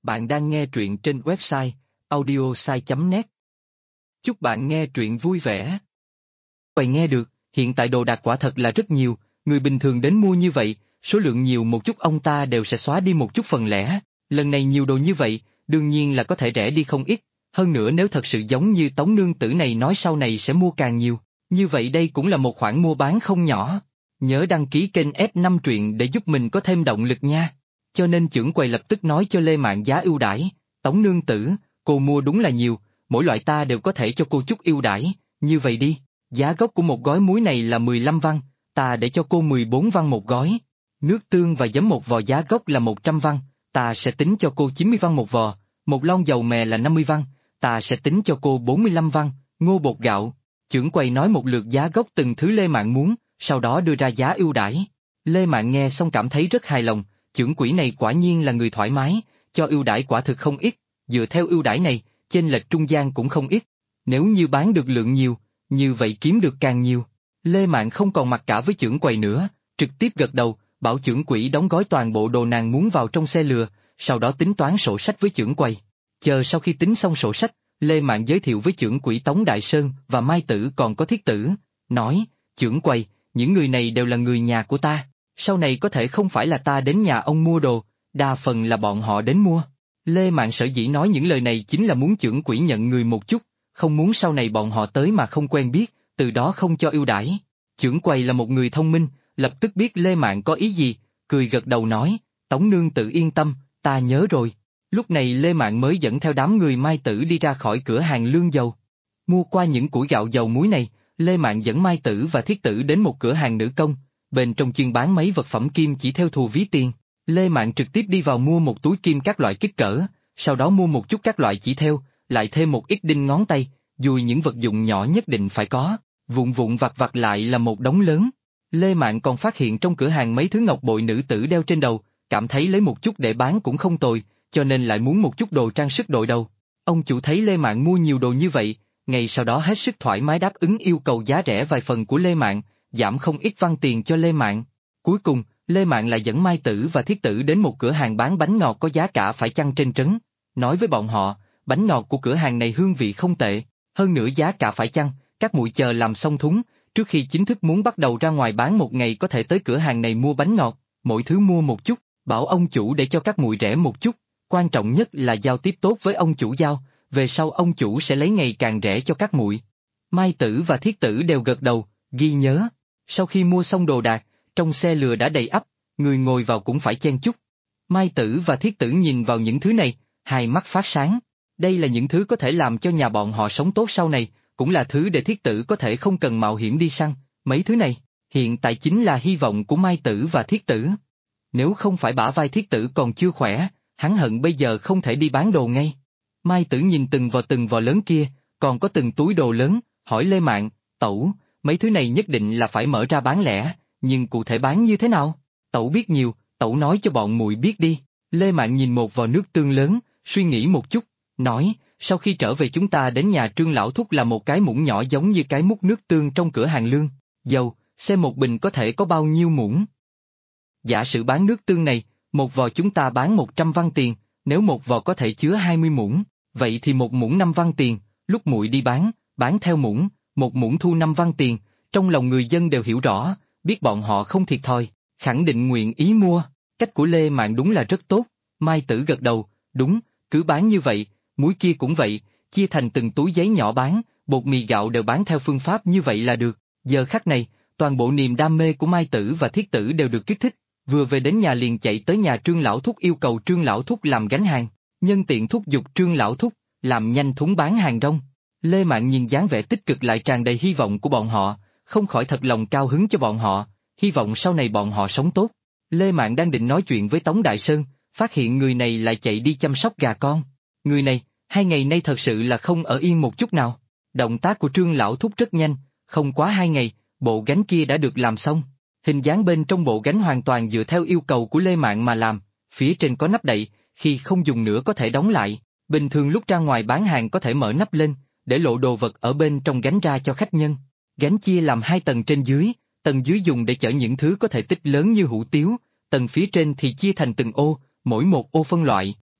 Bạn đang nghe truyện trên website audiosai.net. Chúc bạn nghe truyện vui vẻ. Vậy nghe được, hiện tại đồ đạc quả thật là rất nhiều, người bình thường đến mua như vậy, số lượng nhiều một chút ông ta đều sẽ xóa đi một chút phần lẻ, lần này nhiều đồ như vậy, đương nhiên là có thể rẻ đi không ít, hơn nữa nếu thật sự giống như Tống nương tử này nói sau này sẽ mua càng nhiều, như vậy đây cũng là một khoản mua bán không nhỏ. Nhớ đăng ký kênh F5 truyện để giúp mình có thêm động lực nha. Cho nên trưởng quầy lập tức nói cho Lê Mạn giá ưu đãi, Tống nương tử, cô mua đúng là nhiều, mỗi loại ta đều có thể cho cô chút ưu đãi, như vậy đi, giá gốc của một gói muối này là 15 văn, ta để cho cô 14 văn một gói. Nước tương và giấm một vò giá gốc là 100 văn, ta sẽ tính cho cô 90 văn một vò, một lon dầu mè là 50 văn, ta sẽ tính cho cô 45 văn, ngô bột gạo. Trưởng quầy nói một lượt giá gốc từng thứ Lê Mạn muốn, sau đó đưa ra giá ưu đãi. Lê Mạn nghe xong cảm thấy rất hài lòng, trưởng quỹ này quả nhiên là người thoải mái, cho ưu đãi quả thực không ít, dựa theo ưu đãi này, chênh lệch trung gian cũng không ít. Nếu như bán được lượng nhiều, như vậy kiếm được càng nhiều. Lê Mạn không còn mặc cả với trưởng quầy nữa, trực tiếp gật đầu, bảo trưởng quỹ đóng gói toàn bộ đồ nàng muốn vào trong xe lừa, sau đó tính toán sổ sách với trưởng quầy. Chờ sau khi tính xong sổ sách, Lê Mạn giới thiệu với trưởng quỹ Tống Đại Sơn và Mai Tử còn có Thiết Tử, nói, trưởng quầy, những người này đều là người nhà của ta, sau này có thể không phải là ta đến nhà ông mua đồ, đa phần là bọn họ đến mua. Lê Mạn sở dĩ nói những lời này chính là muốn trưởng quỹ nhận người một chút, không muốn sau này bọn họ tới mà không quen biết, từ đó không cho ưu đãi. Trưởng quầy là một người thông minh, lập tức biết Lê Mạn có ý gì, cười gật đầu nói, Tống nương tự yên tâm, ta nhớ rồi. Lúc này Lê Mạn mới dẫn theo đám người Mai Tử đi ra khỏi cửa hàng lương dầu. Mua qua những củi gạo dầu muối này, Lê Mạn dẫn Mai Tử và Thiết Tử đến một cửa hàng nữ công, bên trong chuyên bán mấy vật phẩm kim chỉ theo thù ví tiền. Lê Mạn trực tiếp đi vào mua một túi kim các loại kích cỡ, sau đó mua một chút các loại chỉ theo, lại thêm một ít đinh ngón tay, dùi những vật dụng nhỏ nhất định phải có, vụn vụn vặt vặt lại là một đống lớn. Lê Mạn còn phát hiện trong cửa hàng mấy thứ ngọc bội nữ tử đeo trên đầu, cảm thấy lấy một chút để bán cũng không tồi, cho nên lại muốn một chút đồ trang sức đội đầu. Ông chủ thấy Lê Mạn mua nhiều đồ như vậy, ngày sau đó hết sức thoải mái đáp ứng yêu cầu giá rẻ vài phần của Lê Mạn, giảm không ít văn tiền cho Lê Mạn. Cuối cùng, Lê Mạn lại dẫn Mai Tử và Thiết Tử đến một cửa hàng bán bánh ngọt có giá cả phải chăng trên trấn, nói với bọn họ, bánh ngọt của cửa hàng này hương vị không tệ, hơn nữa giá cả phải chăng, các muội chờ làm xong thúng, trước khi chính thức muốn bắt đầu ra ngoài bán một ngày có thể tới cửa hàng này mua bánh ngọt, mỗi thứ mua một chút, bảo ông chủ để cho các muội rẻ một chút, quan trọng nhất là giao tiếp tốt với ông chủ giao, về sau ông chủ sẽ lấy ngày càng rẻ cho các muội. Mai Tử và Thiết Tử đều gật đầu, ghi nhớ. Sau khi mua xong đồ đạc, trong xe lừa đã đầy ắp, người ngồi vào cũng phải chen chúc. Mai Tử và Thiết Tử nhìn vào những thứ này, hai mắt phát sáng. Đây là những thứ có thể làm cho nhà bọn họ sống tốt sau này, cũng là thứ để Thiết Tử có thể không cần mạo hiểm đi săn. Mấy thứ này, hiện tại chính là hy vọng của Mai Tử và Thiết Tử. Nếu không phải bả vai Thiết Tử còn chưa khỏe, hắn hận bây giờ không thể đi bán đồ ngay. Mai Tử nhìn từng vò lớn kia, còn có từng túi đồ lớn, hỏi Lê Mạn, tẩu, mấy thứ này nhất định là phải mở ra bán lẻ, nhưng cụ thể bán như thế nào? Tẩu biết nhiều, tẩu nói cho bọn muội biết đi. Lê Mạn nhìn một vò nước tương lớn, suy nghĩ một chút, nói, sau khi trở về chúng ta đến nhà Trương lão thúc làm một cái muỗng nhỏ giống như cái múc nước tương trong cửa hàng lương, dầu, xem một bình có thể có bao nhiêu muỗng. Giả sử bán nước tương này, một vò chúng ta bán 100 văn tiền, nếu một vò có thể chứa 20 muỗng, vậy thì một muỗng 5 văn tiền, lúc muội đi bán theo muỗng, một muỗng thu 5 văn tiền, trong lòng người dân đều hiểu rõ, biết bọn họ không thiệt thòi, khẳng định nguyện ý mua, cách của Lê Mạn đúng là rất tốt. Mai Tử gật đầu, đúng, cứ bán như vậy, muối kia cũng vậy, chia thành từng túi giấy nhỏ bán, bột mì gạo đều bán theo phương pháp như vậy là được. Giờ khắc này, toàn bộ niềm đam mê của Mai Tử và Thiết Tử đều được kích thích, vừa về đến nhà liền chạy tới nhà Trương lão thúc yêu cầu Trương lão thúc làm gánh hàng, nhân tiện thúc giục Trương lão thúc, làm nhanh thúng bán hàng rong. Lê Mạn nhìn dáng vẻ tích cực lại tràn đầy hy vọng của bọn họ, không khỏi thật lòng cao hứng cho bọn họ, hy vọng sau này bọn họ sống tốt. Lê Mạn đang định nói chuyện với Tống Đại Sơn, phát hiện người này lại chạy đi chăm sóc gà con. Người này, 2 ngày nay thật sự là không ở yên một chút nào. Động tác của Trương lão thúc rất nhanh, không quá 2 ngày, bộ gánh kia đã được làm xong. Hình dáng bên trong bộ gánh hoàn toàn dựa theo yêu cầu của Lê Mạn mà làm, phía trên có nắp đậy, khi không dùng nữa có thể đóng lại. Bình thường lúc ra ngoài bán hàng có thể mở nắp lên, để lộ đồ vật ở bên trong gánh ra cho khách nhân. Gánh chia làm 2 tầng trên dưới, tầng dưới dùng để chở những thứ có thể tích lớn như hủ tiếu, tầng phía trên thì chia thành từng ô, mỗi một ô phân loại,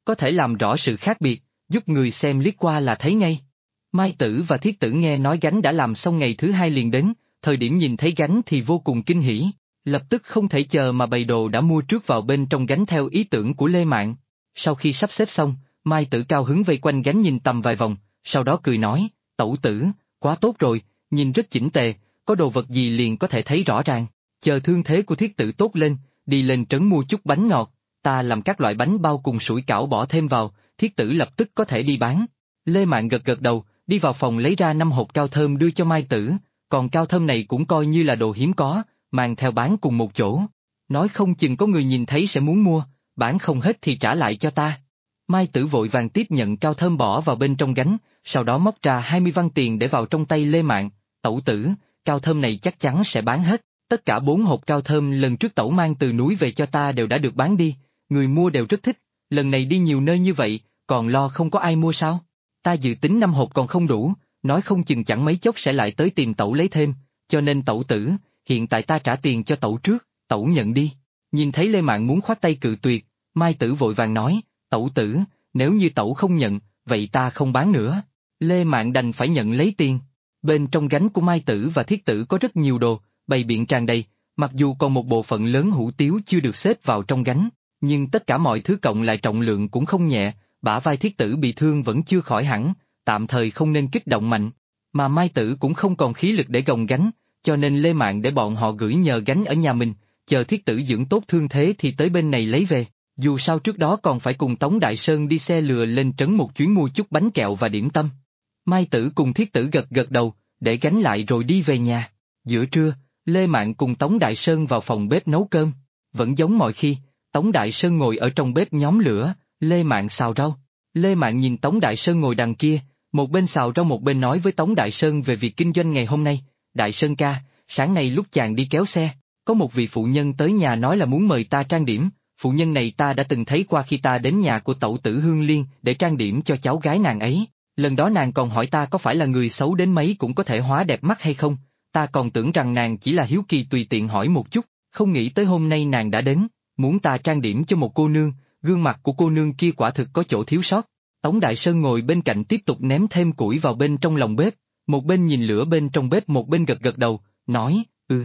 có thể làm rõ sự khác biệt, giúp người xem liếc qua là thấy ngay. Mai Tử và Thiết Tử nghe nói gánh đã làm xong ngày thứ hai liền đến, thời điểm nhìn thấy gánh thì vô cùng kinh hỉ, lập tức không thể chờ mà bày đồ đã mua trước vào bên trong gánh theo ý tưởng của Lê Mạn. Sau khi sắp xếp xong, Mai Tử cao hứng vây quanh gánh nhìn tầm vài vòng, sau đó cười nói, tẩu tử, quá tốt rồi, nhìn rất chỉnh tề, có đồ vật gì liền có thể thấy rõ ràng, chờ thương thế của Thiết Tử tốt lên, đi lên trấn mua chút bánh ngọt, ta làm các loại bánh bao cùng sủi cảo bỏ thêm vào, Thiết Tử lập tức có thể đi bán. Lê Mạn gật gật đầu, đi vào phòng lấy ra 5 hộp cao thơm đưa cho Mai Tử, còn cao thơm này cũng coi như là đồ hiếm có, mang theo bán cùng một chỗ. Nói không chừng có người nhìn thấy sẽ muốn mua, bán không hết thì trả lại cho ta. Mai Tử vội vàng tiếp nhận cao thơm bỏ vào bên trong gánh, sau đó móc ra 20 văn tiền để vào trong tay Lê Mạn, tẩu tử, cao thơm này chắc chắn sẽ bán hết, tất cả 4 hộp cao thơm lần trước tẩu mang từ núi về cho ta đều đã được bán đi, người mua đều rất thích, lần này đi nhiều nơi như vậy, còn lo không có ai mua sao? Ta dự tính 5 hộp còn không đủ, nói không chừng chẳng mấy chốc sẽ lại tới tìm tẩu lấy thêm, cho nên tẩu tử, hiện tại ta trả tiền cho tẩu trước, tẩu nhận đi. Nhìn thấy Lê Mạn muốn khoát tay cự tuyệt, Mai Tử vội vàng nói, tẩu tử, nếu như tẩu không nhận, vậy ta không bán nữa. Lê Mạn đành phải nhận lấy tiền. Bên trong gánh của Mai Tử và Thiết Tử có rất nhiều đồ, bày biện tràn đầy, mặc dù còn một bộ phận lớn hủ tiếu chưa được xếp vào trong gánh, nhưng tất cả mọi thứ cộng lại trọng lượng cũng không nhẹ, bả vai Thiết Tử bị thương vẫn chưa khỏi hẳn, tạm thời không nên kích động mạnh. Mà Mai Tử cũng không còn khí lực để gồng gánh, cho nên Lê Mạn để bọn họ gửi nhờ gánh ở nhà mình, chờ Thiết Tử dưỡng tốt thương thế thì tới bên này lấy về. Dù sao trước đó còn phải cùng Tống Đại Sơn đi xe lừa lên trấn một chuyến mua chút bánh kẹo và điểm tâm. Mai Tử cùng Thiết Tử gật gật đầu, để gánh lại rồi đi về nhà. Giữa trưa, Lê Mạn cùng Tống Đại Sơn vào phòng bếp nấu cơm. Vẫn giống mọi khi, Tống Đại Sơn ngồi ở trong bếp nhóm lửa, Lê Mạn xào rau. Lê Mạn nhìn Tống Đại Sơn ngồi đằng kia, một bên xào rau một bên nói với Tống Đại Sơn về việc kinh doanh ngày hôm nay. Đại Sơn ca, sáng nay lúc chàng đi kéo xe, có một vị phụ nhân tới nhà nói là muốn mời ta trang điểm. Phụ nhân này ta đã từng thấy qua khi ta đến nhà của tẩu tử Hương Liên để trang điểm cho cháu gái nàng ấy. Lần đó nàng còn hỏi ta có phải là người xấu đến mấy cũng có thể hóa đẹp mắt hay không, ta còn tưởng rằng nàng chỉ là hiếu kỳ tùy tiện hỏi một chút, không nghĩ tới hôm nay nàng đã đến, muốn ta trang điểm cho một cô nương, gương mặt của cô nương kia quả thực có chỗ thiếu sót. Tống Đại Sơn ngồi bên cạnh tiếp tục ném thêm củi vào bên trong lòng bếp, một bên nhìn lửa bên trong bếp một bên gật gật đầu, nói,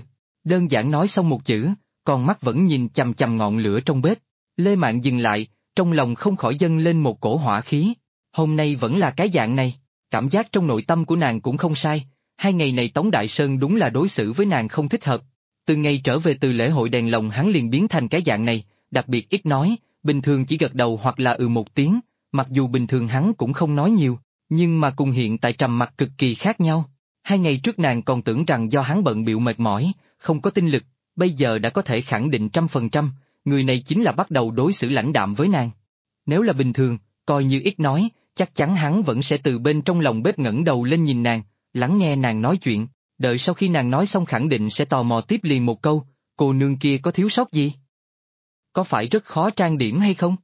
đơn giản nói xong một chữ, còn mắt vẫn nhìn chằm chằm ngọn lửa trong bếp. Lê Mạn dừng lại, trong lòng không khỏi dâng lên một cổ hỏa khí. Hôm nay vẫn là cái dạng này, cảm giác trong nội tâm của nàng cũng không sai, 2 ngày này Tống Đại Sơn đúng là đối xử với nàng không thích hợp. Từ ngày trở về từ lễ hội đèn lồng hắn liền biến thành cái dạng này, đặc biệt ít nói, bình thường chỉ gật đầu hoặc là một tiếng, mặc dù bình thường hắn cũng không nói nhiều, nhưng mà cùng hiện tại trầm mặc cực kỳ khác nhau. 2 ngày trước nàng còn tưởng rằng do hắn bận bịu mệt mỏi, không có tinh lực, bây giờ đã có thể khẳng định 100%, người này chính là bắt đầu đối xử lãnh đạm với nàng. Nếu là bình thường, coi như ít nói, chắc chắn hắn vẫn sẽ từ bên trong lòng bếp ngẩng đầu lên nhìn nàng, lắng nghe nàng nói chuyện, đợi sau khi nàng nói xong khẳng định sẽ tò mò tiếp liền một câu, cô nương kia có thiếu sót gì? Có phải rất khó trang điểm hay không?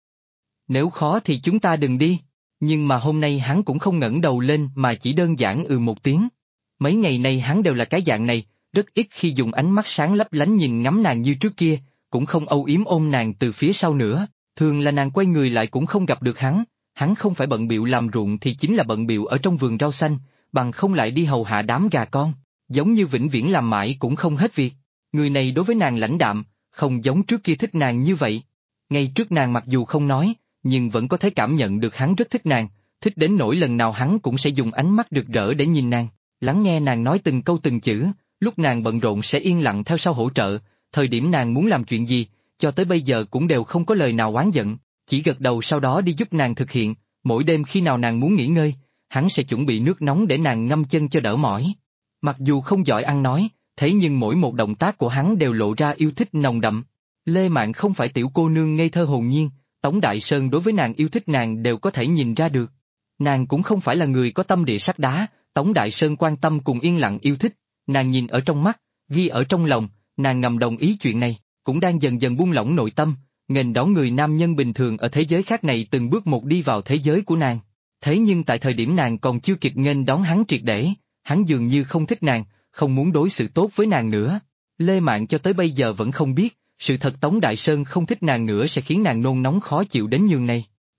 Nếu khó thì chúng ta đừng đi, nhưng mà hôm nay hắn cũng không ngẩng đầu lên mà chỉ đơn giản một tiếng. Mấy ngày nay hắn đều là cái dạng này, rất ít khi dùng ánh mắt sáng lấp lánh nhìn ngắm nàng như trước kia, cũng không âu yếm ôm nàng từ phía sau nữa, thường là nàng quay người lại cũng không gặp được hắn không phải bận bịu làm ruộng thì chính là bận bịu ở trong vườn rau xanh, bằng không lại đi hầu hạ đám gà con, giống như vĩnh viễn làm mãi cũng không hết việc. Người này đối với nàng lãnh đạm, không giống trước kia thích nàng như vậy. Ngay trước nàng mặc dù không nói, nhưng vẫn có thể cảm nhận được hắn rất thích nàng, thích đến nỗi lần nào hắn cũng sẽ dùng ánh mắt rực rỡ để nhìn nàng, lắng nghe nàng nói từng câu từng chữ, lúc nàng bận rộn sẽ yên lặng theo sau hỗ trợ, thời điểm nàng muốn làm chuyện gì, cho tới bây giờ cũng đều không có lời nào oán giận, chỉ gật đầu sau đó đi giúp nàng thực hiện, mỗi đêm khi nào nàng muốn nghỉ ngơi, hắn sẽ chuẩn bị nước nóng để nàng ngâm chân cho đỡ mỏi. Mặc dù không giỏi ăn nói, thế nhưng mỗi một động tác của hắn đều lộ ra yêu thích nồng đậm. Lê Mạn không phải tiểu cô nương ngây thơ hồn nhiên, Tống Đại Sơn đối với nàng yêu thích nàng đều có thể nhìn ra được. Nàng cũng không phải là người có tâm địa sắt đá, Tống Đại Sơn quan tâm cùng yên lặng yêu thích, nàng nhìn ở trong mắt, ghi ở trong lòng, nàng ngầm đồng ý chuyện này, cũng đang dần dần buông lỏng nội tâm, nghênh đón người nam nhân bình thường ở thế giới khác này từng bước một đi vào thế giới của nàng. Thế nhưng tại thời điểm nàng còn chưa kịp nghênh đón hắn triệt để, hắn dường như không thích nàng, không muốn đối xử tốt với nàng nữa. Lê Mạn cho tới bây giờ vẫn không biết, sự thật Tống Đại Sơn không thích nàng nữa sẽ khiến nàng nôn nóng khó chịu đến nhường này.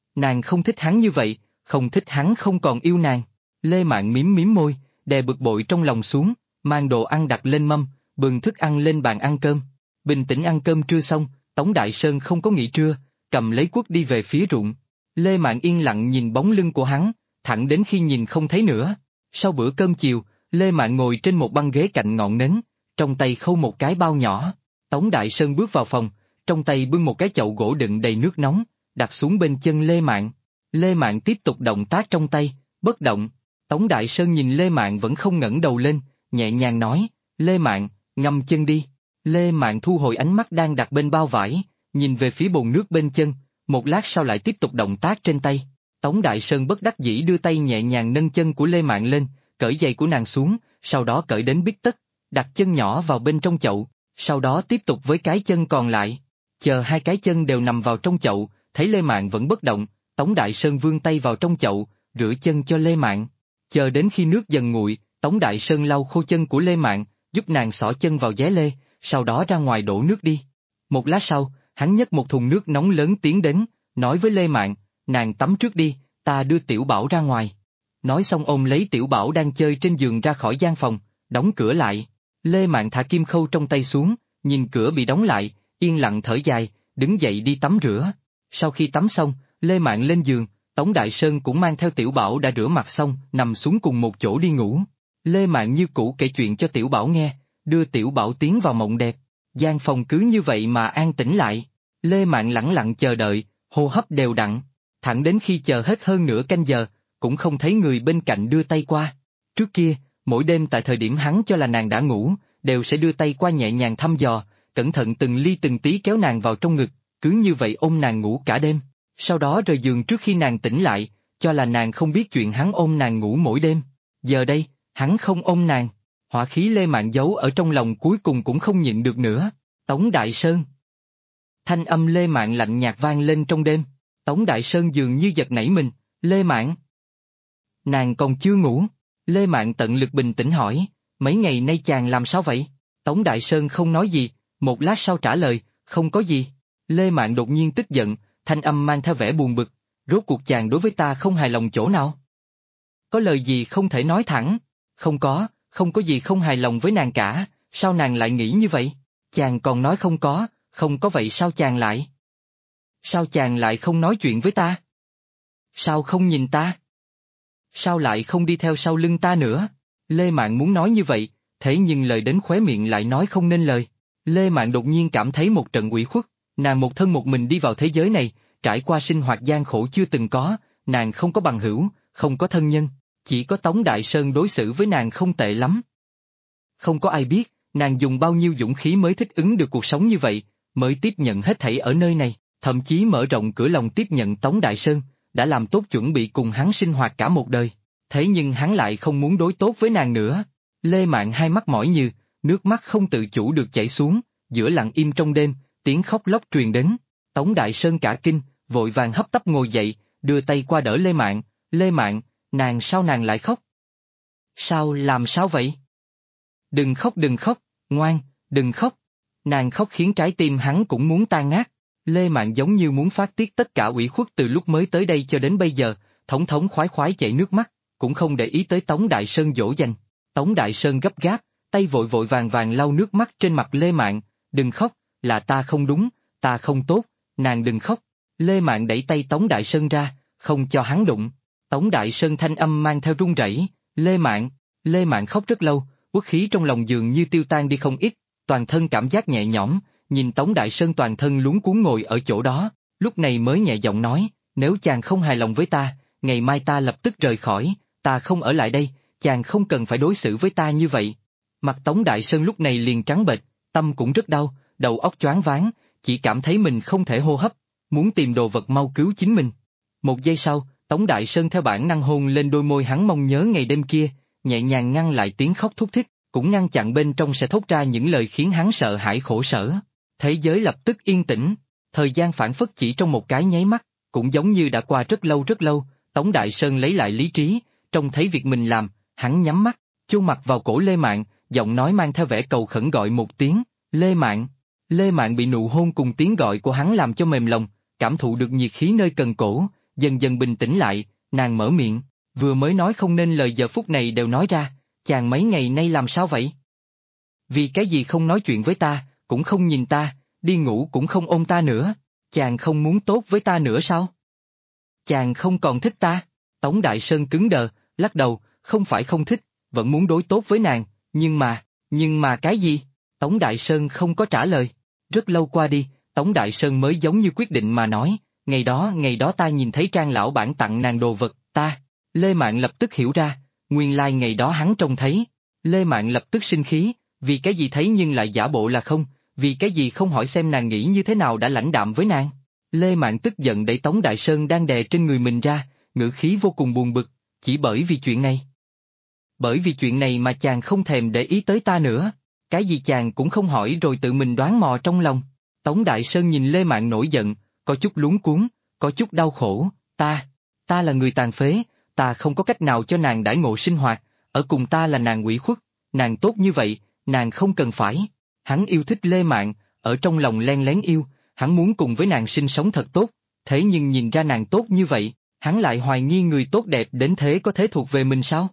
Nàng không thích hắn như vậy, không thích hắn không còn yêu nàng. Lê Mạn mím mím môi, đè bực bội trong lòng xuống, mang đồ ăn đặt lên mâm, bưng thức ăn lên bàn ăn cơm. Bình tĩnh ăn cơm trưa xong, Tống Đại Sơn không có nghỉ trưa, cầm lấy cuốc đi về phía ruộng. Lê Mạn yên lặng nhìn bóng lưng của hắn, thẳng đến khi nhìn không thấy nữa. Sau bữa cơm chiều, Lê Mạn ngồi trên một băng ghế cạnh ngọn nến, trong tay khâu một cái bao nhỏ. Tống Đại Sơn bước vào phòng, trong tay bưng một cái chậu gỗ đựng đầy nước nóng, đặt xuống bên chân Lê Mạn. Lê Mạn tiếp tục động tác trong tay, bất động. Tống Đại Sơn nhìn Lê Mạn vẫn không ngẩng đầu lên, nhẹ nhàng nói, Lê Mạn, ngâm chân đi. Lê Mạn thu hồi ánh mắt đang đặt bên bao vải, nhìn về phía bồn nước bên chân, một lát sau lại tiếp tục động tác trên tay. Tống Đại Sơn bất đắc dĩ đưa tay nhẹ nhàng nâng chân của Lê Mạn lên, cởi giày của nàng xuống, sau đó cởi đến bít tất, đặt chân nhỏ vào bên trong chậu, sau đó tiếp tục với cái chân còn lại. Chờ hai cái chân đều nằm vào trong chậu, thấy Lê Mạn vẫn bất động, Tống Đại Sơn vươn tay vào trong chậu, rửa chân cho Lê Mạn. Chờ đến khi nước dần nguội, Tống Đại Sơn lau khô chân của Lê Mạn, giúp nàng xỏ chân vào dé lê, sau đó ra ngoài đổ nước đi. Một lát sau, hắn nhấc một thùng nước nóng lớn tiến đến, nói với Lê Mạn, nàng tắm trước đi, ta đưa Tiểu Bảo ra ngoài. Nói xong ôm lấy Tiểu Bảo đang chơi trên giường ra khỏi gian phòng, đóng cửa lại. Lê Mạn thả kim khâu trong tay xuống, nhìn cửa bị đóng lại, yên lặng thở dài, đứng dậy đi tắm rửa. Sau khi tắm xong, Lê Mạn lên giường, Tống Đại Sơn cũng mang theo Tiểu Bảo đã rửa mặt xong, nằm xuống cùng một chỗ đi ngủ. Lê Mạn như cũ kể chuyện cho Tiểu Bảo nghe, đưa Tiểu Bảo tiến vào mộng đẹp. Gian phòng cứ như vậy mà an tĩnh lại. Lê Mạn lẳng lặng chờ đợi, hô hấp đều đặn, thẳng đến khi chờ hết hơn nửa canh giờ, cũng không thấy người bên cạnh đưa tay qua. Trước kia, mỗi đêm tại thời điểm hắn cho là nàng đã ngủ, đều sẽ đưa tay qua nhẹ nhàng thăm dò, cẩn thận từng ly từng tí kéo nàng vào trong ngực, cứ như vậy ôm nàng ngủ cả đêm. Sau đó rời giường trước khi nàng tỉnh lại, cho là nàng không biết chuyện hắn ôm nàng ngủ mỗi đêm. Giờ đây, hắn không ôm nàng. Hỏa khí Lê Mạn giấu ở trong lòng cuối cùng cũng không nhịn được nữa. Tống Đại Sơn. Thanh âm Lê Mạn lạnh nhạt vang lên trong đêm. Tống Đại Sơn dường như giật nảy mình, Lê Mạn. Nàng còn chưa ngủ. Lê Mạn tận lực bình tĩnh hỏi, mấy ngày nay chàng làm sao vậy? Tống Đại Sơn không nói gì, một lát sau trả lời, không có gì. Lê Mạn đột nhiên tức giận, thanh âm mang theo vẻ buồn bực, rốt cuộc chàng đối với ta không hài lòng chỗ nào? Có lời gì không thể nói thẳng? Không có gì không hài lòng với nàng cả, sao nàng lại nghĩ như vậy? Chàng còn nói không có vậy sao chàng lại? Sao chàng lại không nói chuyện với ta? Sao không nhìn ta? Sao lại không đi theo sau lưng ta nữa? Lê Mạn muốn nói như vậy, thế nhưng lời đến khóe miệng lại nói không nên lời. Lê Mạn đột nhiên cảm thấy một trận ủy khuất, nàng một thân một mình đi vào thế giới này, trải qua sinh hoạt gian khổ chưa từng có, nàng không có bằng hữu, không có thân nhân, chỉ có Tống Đại Sơn đối xử với nàng không tệ lắm. Không có ai biết, nàng dùng bao nhiêu dũng khí mới thích ứng được cuộc sống như vậy, mới tiếp nhận hết thảy ở nơi này, thậm chí mở rộng cửa lòng tiếp nhận Tống Đại Sơn, đã làm tốt chuẩn bị cùng hắn sinh hoạt cả một đời. Thế nhưng hắn lại không muốn đối tốt với nàng nữa. Lê Mạn hai mắt mỏi như, nước mắt không tự chủ được chảy xuống, giữa lặng im trong đêm, tiếng khóc lóc truyền đến. Tống Đại Sơn cả kinh, vội vàng hấp tấp ngồi dậy, đưa tay qua đỡ Lê Mạn. Lê Mạn, sao nàng lại khóc? Làm sao vậy? Đừng khóc, ngoan, đừng khóc. Nàng khóc khiến trái tim hắn cũng muốn tan nát. Lê Mạn giống như muốn phát tiết tất cả ủy khuất từ lúc mới tới đây cho đến bây giờ, thống khoái chảy nước mắt, cũng không để ý tới Tống Đại Sơn dỗ dành. Tống Đại Sơn gấp gáp, tay vội vàng lau nước mắt trên mặt Lê Mạn, đừng khóc, là ta không đúng, ta không tốt, nàng đừng khóc. Lê Mạn đẩy tay Tống Đại Sơn ra, không cho hắn đụng. Tống Đại Sơn thanh âm mang theo run rẩy, Lê Mạn khóc rất lâu, uất khí trong lòng dường như tiêu tan đi không ít, toàn thân cảm giác nhẹ nhõm, nhìn Tống Đại Sơn toàn thân luống cuống ngồi ở chỗ đó, lúc này mới nhẹ giọng nói, nếu chàng không hài lòng với ta, ngày mai ta lập tức rời khỏi, ta không ở lại đây, chàng không cần phải đối xử với ta như vậy. Mặt Tống Đại Sơn lúc này liền trắng bệch, tâm cũng rất đau, đầu óc choáng váng, chỉ cảm thấy mình không thể hô hấp, muốn tìm đồ vật mau cứu chính mình. Một giây sau, Tống Đại Sơn theo bản năng hôn lên đôi môi hắn mong nhớ ngày đêm kia, nhẹ nhàng ngăn lại tiếng khóc thút thít, cũng ngăn chặn bên trong sẽ thốt ra những lời khiến hắn sợ hãi khổ sở. Thế giới lập tức yên tĩnh, thời gian phảng phất chỉ trong một cái nháy mắt, cũng giống như đã qua rất lâu, Tống Đại Sơn lấy lại lý trí, trông thấy việc mình làm, hắn nhắm mắt, chôn mặt vào cổ Lê Mạn, giọng nói mang theo vẻ cầu khẩn gọi một tiếng, Lê Mạn. Lê Mạn bị nụ hôn cùng tiếng gọi của hắn làm cho mềm lòng, cảm thụ được nhiệt khí nơi cần cổ, dần dần bình tĩnh lại, nàng mở miệng, vừa mới nói không nên lời giờ phút này đều nói ra, chàng mấy ngày nay làm sao vậy? Vì cái gì không nói chuyện với ta, cũng không nhìn ta, đi ngủ cũng không ôm ta nữa, chàng không muốn tốt với ta nữa sao? Chàng không còn thích ta? Tống Đại Sơn cứng đờ, lắc đầu, không phải không thích, vẫn muốn đối tốt với nàng, nhưng mà cái gì? Tống Đại Sơn không có trả lời. Rất lâu qua đi, Tống Đại Sơn mới giống như quyết định mà nói, ngày đó ta nhìn thấy Trang lão bản tặng nàng đồ vật, Lê Mạn lập tức hiểu ra, nguyên lai ngày đó hắn trông thấy. Lê Mạn lập tức sinh khí, vì cái gì thấy nhưng lại giả bộ là không, vì cái gì không hỏi xem nàng nghĩ như thế nào đã lãnh đạm với nàng. Lê Mạn tức giận đẩy Tống Đại Sơn đang đè trên người mình ra, ngữ khí vô cùng buồn bực, chỉ bởi vì chuyện này. Bởi vì chuyện này mà chàng không thèm để ý tới ta nữa, cái gì chàng cũng không hỏi rồi tự mình đoán mò trong lòng. Tống Đại Sơn nhìn Lê Mạn nổi giận, có chút luống cuống, có chút đau khổ, ta là người tàn phế, ta không có cách nào cho nàng đãi ngộ sinh hoạt, ở cùng ta là nàng ủy khuất, nàng tốt như vậy, nàng không cần phải. Hắn yêu thích Lê Mạn, ở trong lòng len lén yêu, hắn muốn cùng với nàng sinh sống thật tốt, thế nhưng nhìn ra nàng tốt như vậy, hắn lại hoài nghi người tốt đẹp đến thế có thể thuộc về mình sao?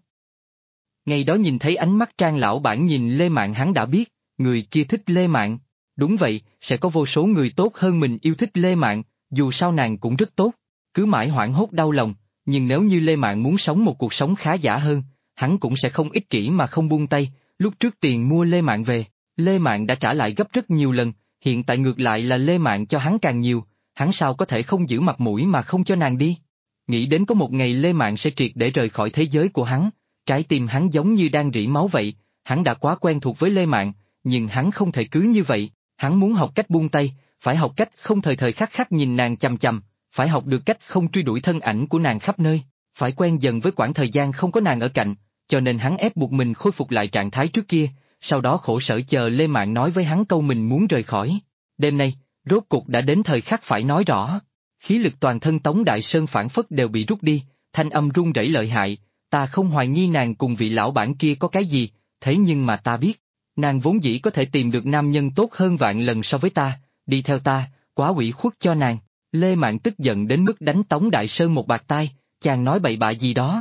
Ngày đó nhìn thấy ánh mắt Trang lão bản nhìn Lê Mạn hắn đã biết, người kia thích Lê Mạn. Đúng vậy, sẽ có vô số người tốt hơn mình yêu thích Lê Mạn, dù sao nàng cũng rất tốt, cứ mãi hoảng hốt đau lòng, nhưng nếu như Lê Mạn muốn sống một cuộc sống khá giả hơn, hắn cũng sẽ không ích kỷ mà không buông tay, lúc trước tiền mua Lê Mạn về, Lê Mạn đã trả lại gấp rất nhiều lần, hiện tại ngược lại là Lê Mạn cho hắn càng nhiều, hắn sao có thể không giữ mặt mũi mà không cho nàng đi. Nghĩ đến có một ngày Lê Mạn sẽ triệt để rời khỏi thế giới của hắn, trái tim hắn giống như đang rỉ máu vậy, hắn đã quá quen thuộc với Lê Mạn, nhưng hắn không thể cứ như vậy, hắn muốn học cách buông tay, phải học cách không thời thời khắc khắc nhìn nàng chằm chằm, phải học được cách không truy đuổi thân ảnh của nàng khắp nơi, phải quen dần với quãng thời gian không có nàng ở cạnh, cho nên hắn ép buộc mình khôi phục lại trạng thái trước kia, sau đó khổ sở chờ Lê Mạn nói với hắn câu mình muốn rời khỏi. Đêm nay, rốt cục đã đến thời khắc phải nói rõ. Khí lực toàn thân Tống Đại Sơn phản phất đều bị rút đi, thanh âm run rẩy lợi hại, ta không hoài nghi nàng cùng vị lão bản kia có cái gì, thế nhưng mà ta biết, nàng vốn dĩ có thể tìm được nam nhân tốt hơn vạn lần so với ta, đi theo ta, quá ủy khuất cho nàng. Lê Mạn tức giận đến mức đánh Tống Đại Sơn một bạt tai, chàng nói bậy bạ gì đó.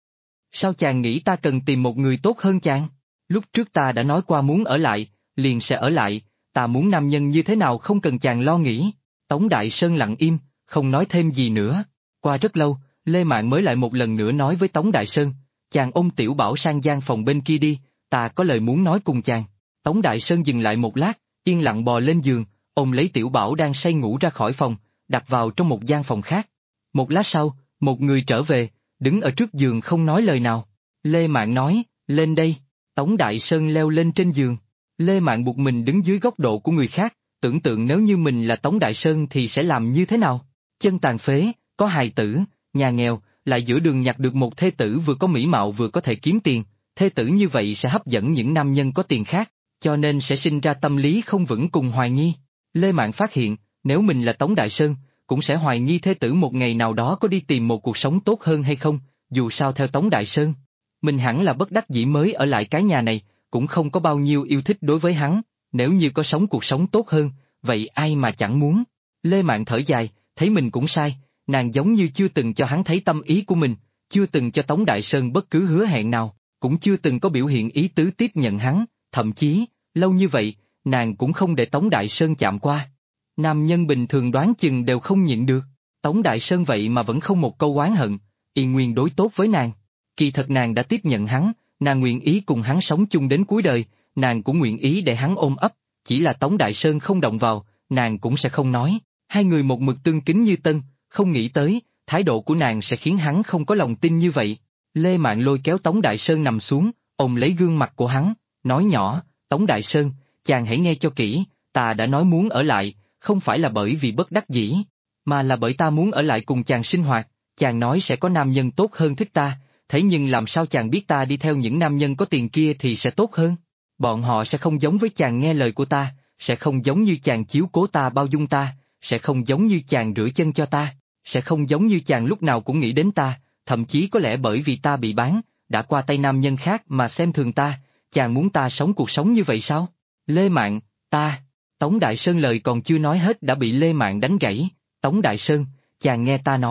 Sao chàng nghĩ ta cần tìm một người tốt hơn chàng? Lúc trước ta đã nói qua muốn ở lại, liền sẽ ở lại, ta muốn nam nhân như thế nào không cần chàng lo nghĩ. Tống Đại Sơn lặng im, không nói thêm gì nữa. Qua rất lâu, Lê Mạn mới lại một lần nữa nói với Tống Đại Sơn, chàng ôm Tiểu Bảo sang gian phòng bên kia đi, ta có lời muốn nói cùng chàng. Tống Đại Sơn dừng lại một lát, yên lặng bò lên giường, ôm lấy Tiểu Bảo đang say ngủ ra khỏi phòng, đặt vào trong một gian phòng khác. Một lát sau, một người trở về, đứng ở trước giường không nói lời nào. Lê Mạn nói, lên đây. Tống Đại Sơn leo lên trên giường. Lê Mạn buộc mình đứng dưới góc độ của người khác, tưởng tượng nếu như mình là Tống Đại Sơn thì sẽ làm như thế nào. Chân tàn phế, có hài tử, nhà nghèo, lại giữa đường nhặt được một thê tử vừa có mỹ mạo vừa có thể kiếm tiền, thê tử như vậy sẽ hấp dẫn những nam nhân có tiền khác, cho nên sẽ sinh ra tâm lý không vững cùng hoài nghi. Lê Mạn phát hiện, nếu mình là Tống Đại Sơn, cũng sẽ hoài nghi thê tử một ngày nào đó có đi tìm một cuộc sống tốt hơn hay không, dù sao theo Tống Đại Sơn. Mình hẳn là bất đắc dĩ mới ở lại cái nhà này, cũng không có bao nhiêu yêu thích đối với hắn, nếu như có sống cuộc sống tốt hơn, vậy ai mà chẳng muốn. Lê Mạn thở dài, thấy mình cũng sai, nàng giống như chưa từng cho hắn thấy tâm ý của mình, chưa từng cho Tống Đại Sơn bất cứ hứa hẹn nào, cũng chưa từng có biểu hiện ý tứ tiếp nhận hắn, thậm chí, lâu như vậy, nàng cũng không để Tống Đại Sơn chạm qua. Nam nhân bình thường đoán chừng đều không nhịn được, Tống Đại Sơn vậy mà vẫn không một câu oán hận, y nguyên đối tốt với nàng. Kỳ thật nàng đã tiếp nhận hắn, nàng nguyện ý cùng hắn sống chung đến cuối đời, nàng cũng nguyện ý để hắn ôm ấp, chỉ là Tống Đại Sơn không động vào, nàng cũng sẽ không nói. Hai người một mực tương kính như tân, không nghĩ tới, thái độ của nàng sẽ khiến hắn không có lòng tin như vậy. Lê Mạn lôi kéo Tống Đại Sơn nằm xuống, ôm lấy gương mặt của hắn, nói nhỏ, Tống Đại Sơn, chàng hãy nghe cho kỹ, ta đã nói muốn ở lại, không phải là bởi vì bất đắc dĩ, mà là bởi ta muốn ở lại cùng chàng sinh hoạt, chàng nói sẽ có nam nhân tốt hơn thích ta, thế nhưng làm sao chàng biết ta đi theo những nam nhân có tiền kia thì sẽ tốt hơn? Bọn họ sẽ không giống với chàng nghe lời của ta, sẽ không giống như chàng chiếu cố ta bao dung ta, sẽ không giống như chàng rửa chân cho ta, sẽ không giống như chàng lúc nào cũng nghĩ đến ta, thậm chí có lẽ bởi vì ta bị bán, đã qua tay nam nhân khác mà xem thường ta, chàng muốn ta sống cuộc sống như vậy sao? Lê Mạn, ta... Tống Đại Sơn lời còn chưa nói hết đã bị Lê Mạn đánh gãy. Tống Đại Sơn, chàng nghe ta nói,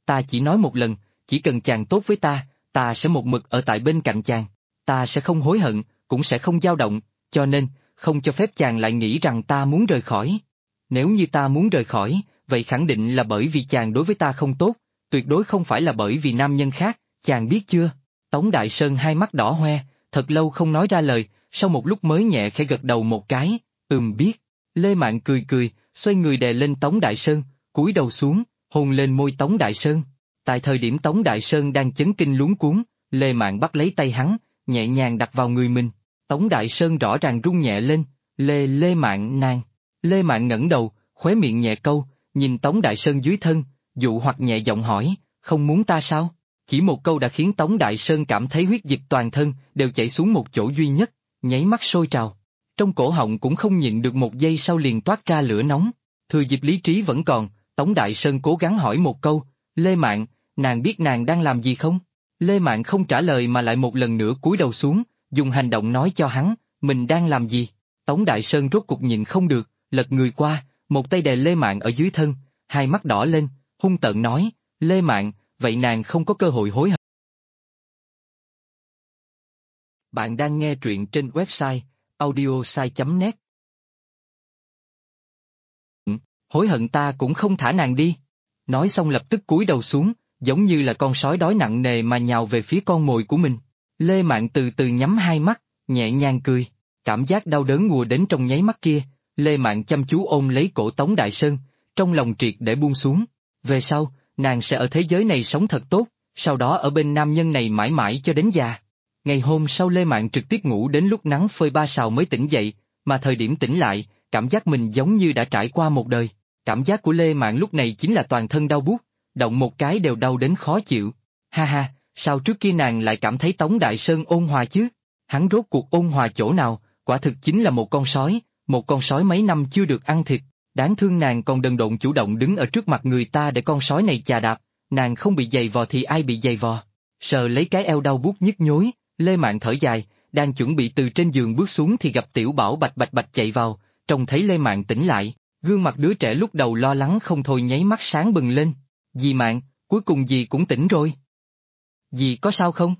ta chỉ nói một lần, chỉ cần chàng tốt với ta sẽ một mực ở tại bên cạnh chàng, ta sẽ không hối hận, cũng sẽ không dao động, cho nên, không cho phép chàng lại nghĩ rằng ta muốn rời khỏi. Nếu như ta muốn rời khỏi, vậy khẳng định là bởi vì chàng đối với ta không tốt, tuyệt đối không phải là bởi vì nam nhân khác, chàng biết chưa? Tống Đại Sơn hai mắt đỏ hoe, thật lâu không nói ra lời, sau một lúc mới nhẹ khẽ gật đầu một cái, biết. Lê Mạn cười cười, xoay người đè lên Tống Đại Sơn, cúi đầu xuống, hôn lên môi Tống Đại Sơn. Tại thời điểm Tống Đại Sơn đang chấn kinh luống cuống, Lê Mạn bắt lấy tay hắn, nhẹ nhàng đặt vào người mình. Tống Đại Sơn rõ ràng rung nhẹ lên, Lê Mạn nàng. Lê Mạn ngẩng đầu, khóe miệng nhẹ câu, nhìn Tống Đại Sơn dưới thân, dụ hoặc nhẹ giọng hỏi, không muốn ta sao? Chỉ một câu đã khiến Tống Đại Sơn cảm thấy huyết dịch toàn thân đều chảy xuống một chỗ duy nhất, nháy mắt sôi trào. Trong cổ họng cũng không nhịn được một giây sau liền toát ra lửa nóng. Thừa dịp lý trí vẫn còn, Tống Đại Sơn cố gắng hỏi một câu, Lê Mạn, nàng biết nàng đang làm gì không? Lê Mạn không trả lời mà lại một lần nữa cúi đầu xuống, dùng hành động nói cho hắn, mình đang làm gì? Tống Đại Sơn rốt cục nhịn không được, lật người qua, một tay đè Lê Mạn ở dưới thân, hai mắt đỏ lên, hung tợn nói, Lê Mạn, vậy nàng không có cơ hội hối hận. Bạn đang nghe truyện trên website audiosai.net. Hối hận ta cũng không thả nàng đi. Nói xong lập tức cúi đầu xuống, giống như là con sói đói nặng nề mà nhào về phía con mồi của mình. Lê Mạn từ từ nhắm hai mắt, nhẹ nhàng cười, cảm giác đau đớn ùa đến trong nháy mắt kia, Lê Mạn chăm chú ôm lấy cổ Tống Đại Sơn, trong lòng triệt để buông xuống. Về sau, nàng sẽ ở thế giới này sống thật tốt, sau đó ở bên nam nhân này mãi mãi cho đến già. Ngày hôm sau Lê Mạn trực tiếp ngủ đến lúc nắng phơi ba sào mới tỉnh dậy, mà thời điểm tỉnh lại, cảm giác mình giống như đã trải qua một đời. Cảm giác của Lê Mạn lúc này chính là toàn thân đau buốt, động một cái đều đau đến khó chịu. Ha ha, sao trước kia nàng lại cảm thấy Tống Đại Sơn ôn hòa chứ? Hắn rốt cuộc ôn hòa chỗ nào, quả thực chính là một con sói mấy năm chưa được ăn thịt. Đáng thương nàng còn đần độn chủ động đứng ở trước mặt người ta để con sói này chà đạp, nàng không bị giày vò thì ai bị giày vò? Sờ lấy cái eo đau buốt nhức nhối, Lê Mạn thở dài, đang chuẩn bị từ trên giường bước xuống thì gặp Tiểu Bảo bạch bạch bạch chạy vào, trông thấy Lê Mạn tỉnh lại, gương mặt đứa trẻ lúc đầu lo lắng không thôi nháy mắt sáng bừng lên. Dì Mạn, cuối cùng dì cũng tỉnh rồi. Dì có sao không?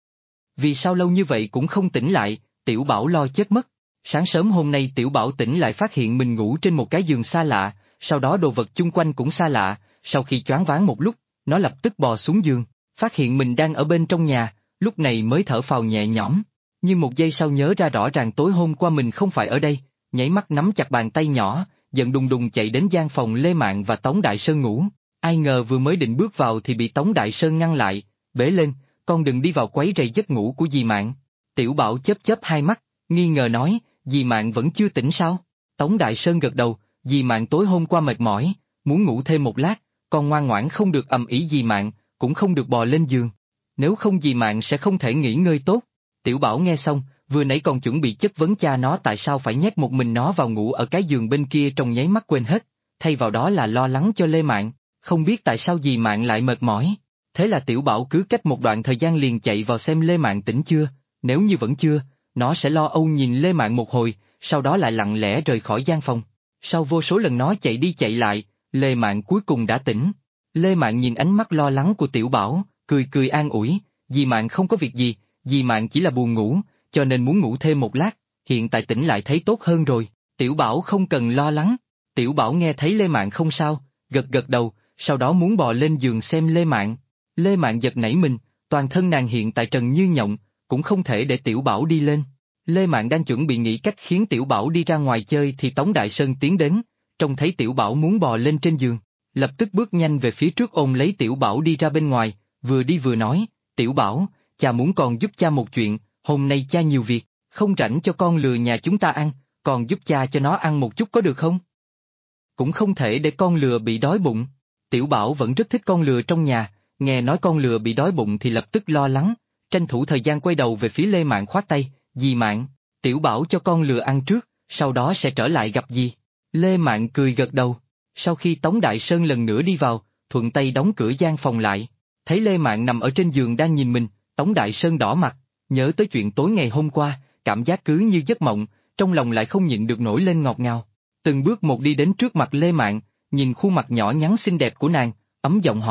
Vì sao lâu như vậy cũng không tỉnh lại, Tiểu Bảo lo chết mất. Sáng sớm hôm nay Tiểu Bảo tỉnh lại phát hiện mình ngủ trên một cái giường xa lạ, sau đó đồ vật chung quanh cũng xa lạ, sau khi choáng váng một lúc, nó lập tức bò xuống giường, phát hiện mình đang ở bên trong nhà, lúc này mới thở phào nhẹ nhõm. Nhưng một giây sau nhớ ra rõ ràng tối hôm qua mình không phải ở đây, nháy mắt nắm chặt bàn tay nhỏ, giận đùng đùng chạy đến gian phòng Lê Mạn và Tống Đại Sơn ngủ. Ai ngờ vừa mới định bước vào thì bị Tống Đại Sơn ngăn lại, bế lên, con đừng đi vào quấy rầy giấc ngủ của dì Mạn. Tiểu Bảo chớp chớp hai mắt, nghi ngờ nói, dì Mạn vẫn chưa tỉnh sao? Tống Đại Sơn gật đầu, dì Mạn tối hôm qua mệt mỏi, muốn ngủ thêm một lát, con ngoan ngoãn không được ầm ĩ dì Mạn, cũng không được bò lên giường. Nếu không dì Mạn sẽ không thể nghỉ ngơi tốt. Tiểu Bảo nghe xong, vừa nãy còn chuẩn bị chất vấn cha nó tại sao phải nhét một mình nó vào ngủ ở cái giường bên kia trong nháy mắt quên hết, thay vào đó là lo lắng cho Lê Mạn, không biết tại sao dì Mạn lại mệt mỏi. Thế là Tiểu Bảo cứ cách một đoạn thời gian liền chạy vào xem Lê Mạn tỉnh chưa, nếu như vẫn chưa, nó sẽ lo âu nhìn Lê Mạn một hồi, sau đó lại lặng lẽ rời khỏi gian phòng. Sau vô số lần nó chạy đi chạy lại, Lê Mạn cuối cùng đã tỉnh. Lê Mạn nhìn ánh mắt lo lắng của Tiểu Bảo, cười cười an ủi, dì Mạn không có việc gì, dì Mạn chỉ là buồn ngủ, cho nên muốn ngủ thêm một lát, hiện tại tỉnh lại thấy tốt hơn rồi, Tiểu Bảo không cần lo lắng. Tiểu Bảo nghe thấy Lê Mạn không sao, gật gật đầu, sau đó muốn bò lên giường xem Lê Mạn. Lê Mạn giật nảy mình, toàn thân nàng hiện tại trần như nhộng, cũng không thể để Tiểu Bảo đi lên. Lê Mạn đang chuẩn bị nghĩ cách khiến Tiểu Bảo đi ra ngoài chơi thì Tống Đại Sơn tiến đến, trông thấy Tiểu Bảo muốn bò lên trên giường, lập tức bước nhanh về phía trước ôm lấy Tiểu Bảo đi ra bên ngoài, vừa đi vừa nói, Tiểu Bảo, cha muốn con giúp cha một chuyện, hôm nay cha nhiều việc, không rảnh cho con lừa nhà chúng ta ăn, còn giúp cha cho nó ăn một chút có được không? Cũng không thể để con lừa bị đói bụng. Tiểu Bảo vẫn rất thích con lừa trong nhà, nghe nói con lừa bị đói bụng thì lập tức lo lắng, tranh thủ thời gian quay đầu về phía Lê Mạn khoát tay, dì Mạn, Tiểu Bảo cho con lừa ăn trước, sau đó sẽ trở lại gặp dì. Lê Mạn cười gật đầu, sau khi Tống Đại Sơn lần nữa đi vào, thuận tay đóng cửa gian phòng lại, thấy Lê Mạn nằm ở trên giường đang nhìn mình, Tống Đại Sơn đỏ mặt, nhớ tới chuyện tối ngày hôm qua, cảm giác cứ như giấc mộng, trong lòng lại không nhịn được nổi lên ngọt ngào. Từng bước một đi đến trước mặt Lê Mạn, nhìn khuôn mặt nhỏ nhắn xinh đẹp của nàng, ấm giọng hỏi,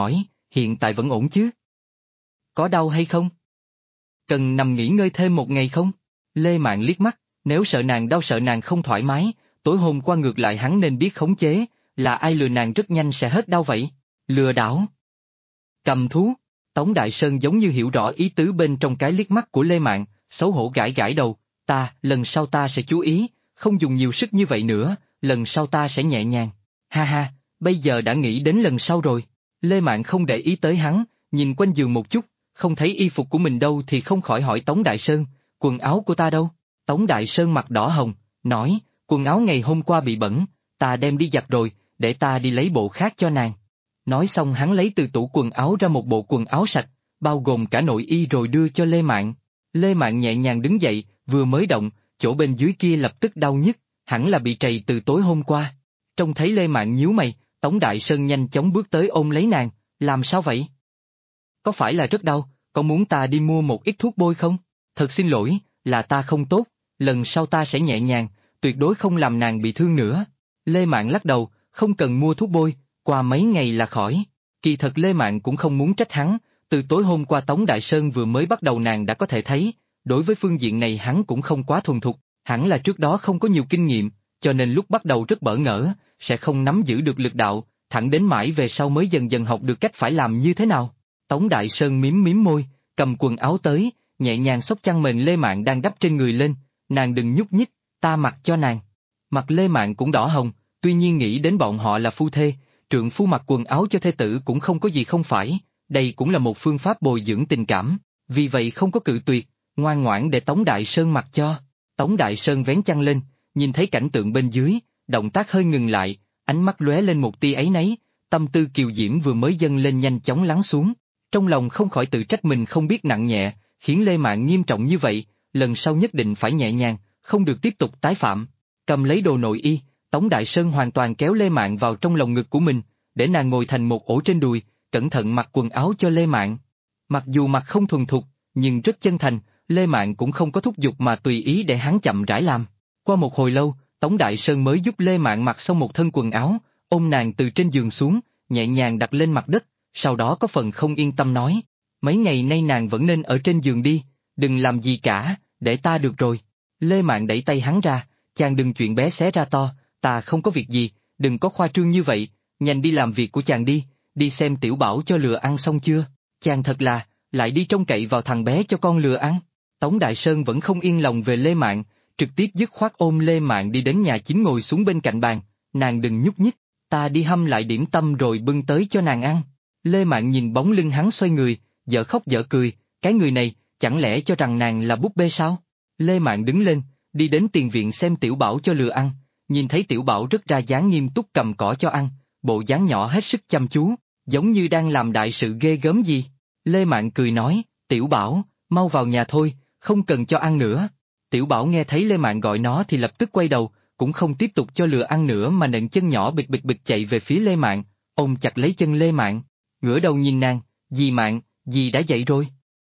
hiện tại vẫn ổn chứ? Có đau hay không? Cần nằm nghỉ ngơi thêm một ngày không? Lê Mạn liếc mắt, nếu sợ nàng đau sợ nàng không thoải mái, tối hôm qua ngược lại hắn nên biết khống chế, là ai lừa nàng rất nhanh sẽ hết đau vậy? Lừa đảo. Cầm thú. Tống Đại Sơn giống như hiểu rõ ý tứ bên trong cái liếc mắt của Lê Mạn, xấu hổ gãi gãi đầu, lần sau ta sẽ chú ý, không dùng nhiều sức như vậy nữa, lần sau ta sẽ nhẹ nhàng. Ha ha, bây giờ đã nghĩ đến lần sau rồi. Lê Mạn không để ý tới hắn, nhìn quanh giường một chút, không thấy y phục của mình đâu thì không khỏi hỏi Tống Đại Sơn, quần áo của ta đâu? Tống Đại Sơn mặt đỏ hồng, nói, quần áo ngày hôm qua bị bẩn, ta đem đi giặt rồi, để ta đi lấy bộ khác cho nàng. Nói xong hắn lấy từ tủ quần áo ra một bộ quần áo sạch, bao gồm cả nội y rồi đưa cho Lê Mạn. Lê Mạn nhẹ nhàng đứng dậy, vừa mới động, chỗ bên dưới kia lập tức đau nhức, hẳn là bị trầy từ tối hôm qua. Trông thấy Lê Mạn nhíu mày, Tống Đại Sơn nhanh chóng bước tới ôm lấy nàng, làm sao vậy? Có phải là rất đau, có muốn ta đi mua một ít thuốc bôi không? Thật xin lỗi, là ta không tốt, lần sau ta sẽ nhẹ nhàng, tuyệt đối không làm nàng bị thương nữa. Lê Mạn lắc đầu, không cần mua thuốc bôi, qua mấy ngày là khỏi. Kỳ thật Lê Mạn cũng không muốn trách hắn, từ tối hôm qua Tống Đại Sơn vừa mới bắt đầu nàng đã có thể thấy, đối với phương diện này hắn cũng không quá thuần thục, hẳn là trước đó không có nhiều kinh nghiệm, cho nên lúc bắt đầu rất bỡ ngỡ, sẽ không nắm giữ được lực đạo, thẳng đến mãi về sau mới dần dần học được cách phải làm như thế nào. Tống Đại Sơn mím môi, cầm quần áo tới, nhẹ nhàng xốc chăn mền Lê Mạn đang đắp trên người lên, nàng đừng nhúc nhích, ta mặc cho nàng. Mặt Lê Mạn cũng đỏ hồng, tuy nhiên nghĩ đến bọn họ là phu thê, trượng phu mặc quần áo cho thê tử cũng không có gì không phải, đây cũng là một phương pháp bồi dưỡng tình cảm, vì vậy không có cự tuyệt, ngoan ngoãn để Tống Đại Sơn mặc cho. Tống Đại Sơn vén chăn lên, nhìn thấy cảnh tượng bên dưới, động tác hơi ngừng lại, ánh mắt lóe lên một tia áy náy, tâm tư kiều diễm vừa mới dâng lên nhanh chóng lắng xuống, trong lòng không khỏi tự trách mình không biết nặng nhẹ, khiến Lê Mạn nghiêm trọng như vậy, lần sau nhất định phải nhẹ nhàng, không được tiếp tục tái phạm. Cầm lấy đồ nội y, Tống Đại Sơn hoàn toàn kéo Lê Mạn vào trong lòng ngực của mình, để nàng ngồi thành một ổ trên đùi, cẩn thận mặc quần áo cho Lê Mạn. Mặc dù mặc không thuần thục, nhưng rất chân thành, Lê Mạn cũng không có thúc giục mà tùy ý để hắn chậm rãi làm. Qua một hồi lâu, Tống Đại Sơn mới giúp Lê Mạn mặc xong một thân quần áo, ôm nàng từ trên giường xuống, nhẹ nhàng đặt lên mặt đất, sau đó có phần không yên tâm nói, mấy ngày nay nàng vẫn nên ở trên giường đi, đừng làm gì cả, để ta được rồi. Lê Mạn đẩy tay hắn ra, chàng đừng chuyện bé xé ra to, ta không có việc gì, đừng có khoa trương như vậy, nhanh đi làm việc của chàng đi xem Tiểu Bảo cho lừa ăn xong chưa, chàng thật là, lại đi trông cậy vào thằng bé cho con lừa ăn. Tống Đại Sơn vẫn không yên lòng về Lê Mạn, trực tiếp dứt khoát ôm Lê Mạn đi đến nhà chính ngồi xuống bên cạnh bàn, nàng đừng nhúc nhích, ta đi hâm lại điểm tâm rồi bưng tới cho nàng ăn. Lê Mạn nhìn bóng lưng hắn xoay người, dở khóc dở cười, cái người này, chẳng lẽ cho rằng nàng là búp bê sao? Lê Mạn đứng lên, đi đến tiền viện xem Tiểu Bảo cho lừa ăn, nhìn thấy Tiểu Bảo rất ra dáng nghiêm túc cầm cỏ cho ăn, bộ dáng nhỏ hết sức chăm chú, giống như đang làm đại sự ghê gớm gì. Lê Mạn cười nói, Tiểu Bảo, mau vào nhà thôi, không cần cho ăn nữa. Tiểu Bảo nghe thấy Lê Mạn gọi nó thì lập tức quay đầu, cũng không tiếp tục cho lừa ăn nữa mà nện chân nhỏ bịch bịch bịch chạy về phía Lê Mạn, ôm chặt lấy chân Lê Mạn, ngửa đầu nhìn nàng, dì Mạn, dì đã dậy rồi.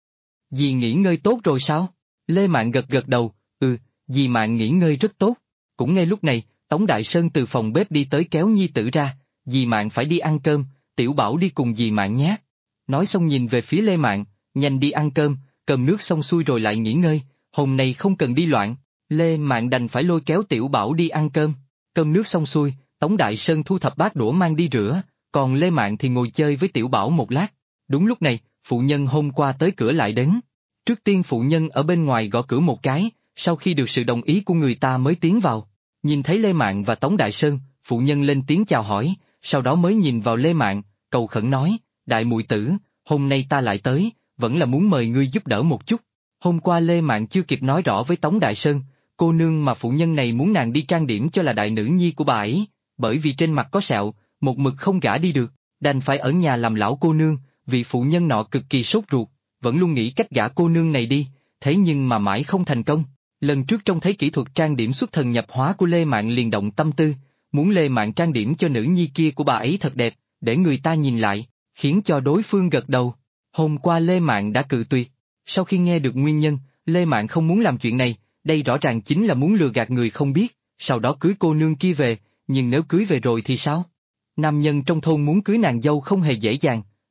Dì nghỉ ngơi tốt rồi sao? Lê Mạn gật gật đầu, dì Mạn nghỉ ngơi rất tốt. Cũng ngay lúc này, Tống Đại Sơn từ phòng bếp đi tới kéo nhi tử ra, dì Mạn phải đi ăn cơm, Tiểu Bảo đi cùng dì Mạn nhé. Nói xong nhìn về phía Lê Mạn, nhanh đi ăn cơm, cơm nước xong xuôi rồi lại nghỉ ngơi, hôm nay không cần đi loạn. Lê Mạn đành phải lôi kéo Tiểu Bảo đi ăn cơm. Cơm nước xong xuôi, Tống Đại Sơn thu thập bát đũa mang đi rửa, còn Lê Mạn thì ngồi chơi với Tiểu Bảo một lát. Đúng lúc này, phụ nhân hôm qua tới cửa lại đến. Trước tiên phụ nhân ở bên ngoài gõ cửa một cái, sau khi được sự đồng ý của người ta mới tiến vào. Nhìn thấy Lê Mạn và Tống Đại Sơn, phụ nhân lên tiếng chào hỏi, sau đó mới nhìn vào Lê Mạn, cầu khẩn nói, đại muội tử, hôm nay ta lại tới, vẫn là muốn mời ngươi giúp đỡ một chút. Hôm qua Lê Mạn chưa kịp nói rõ với Tống Đại Sơn, cô nương mà phụ nhân này muốn nàng đi trang điểm cho là đại nữ nhi của bà ấy, bởi vì trên mặt có sẹo, một mực không gả đi được, đành phải ở nhà làm lão cô nương, vì phụ nhân nọ cực kỳ sốt ruột, vẫn luôn nghĩ cách gả cô nương này đi, thế nhưng mà mãi không thành công. Lần trước trông thấy kỹ thuật trang điểm xuất thần nhập hóa của Lê Mạn liền động tâm tư, muốn Lê Mạn trang điểm cho nữ nhi kia của bà ấy thật đẹp, để người ta nhìn lại, khiến cho đối phương gật đầu. Hôm qua Lê Mạn đã cự tuyệt, sau khi nghe được nguyên nhân, Lê Mạn không muốn làm chuyện này, đây rõ ràng chính là muốn lừa gạt người không biết, sau đó cưới cô nương kia về, nhưng nếu cưới về rồi thì sao? Nam nhân trong thôn muốn cưới nàng dâu không hề dễ dàng,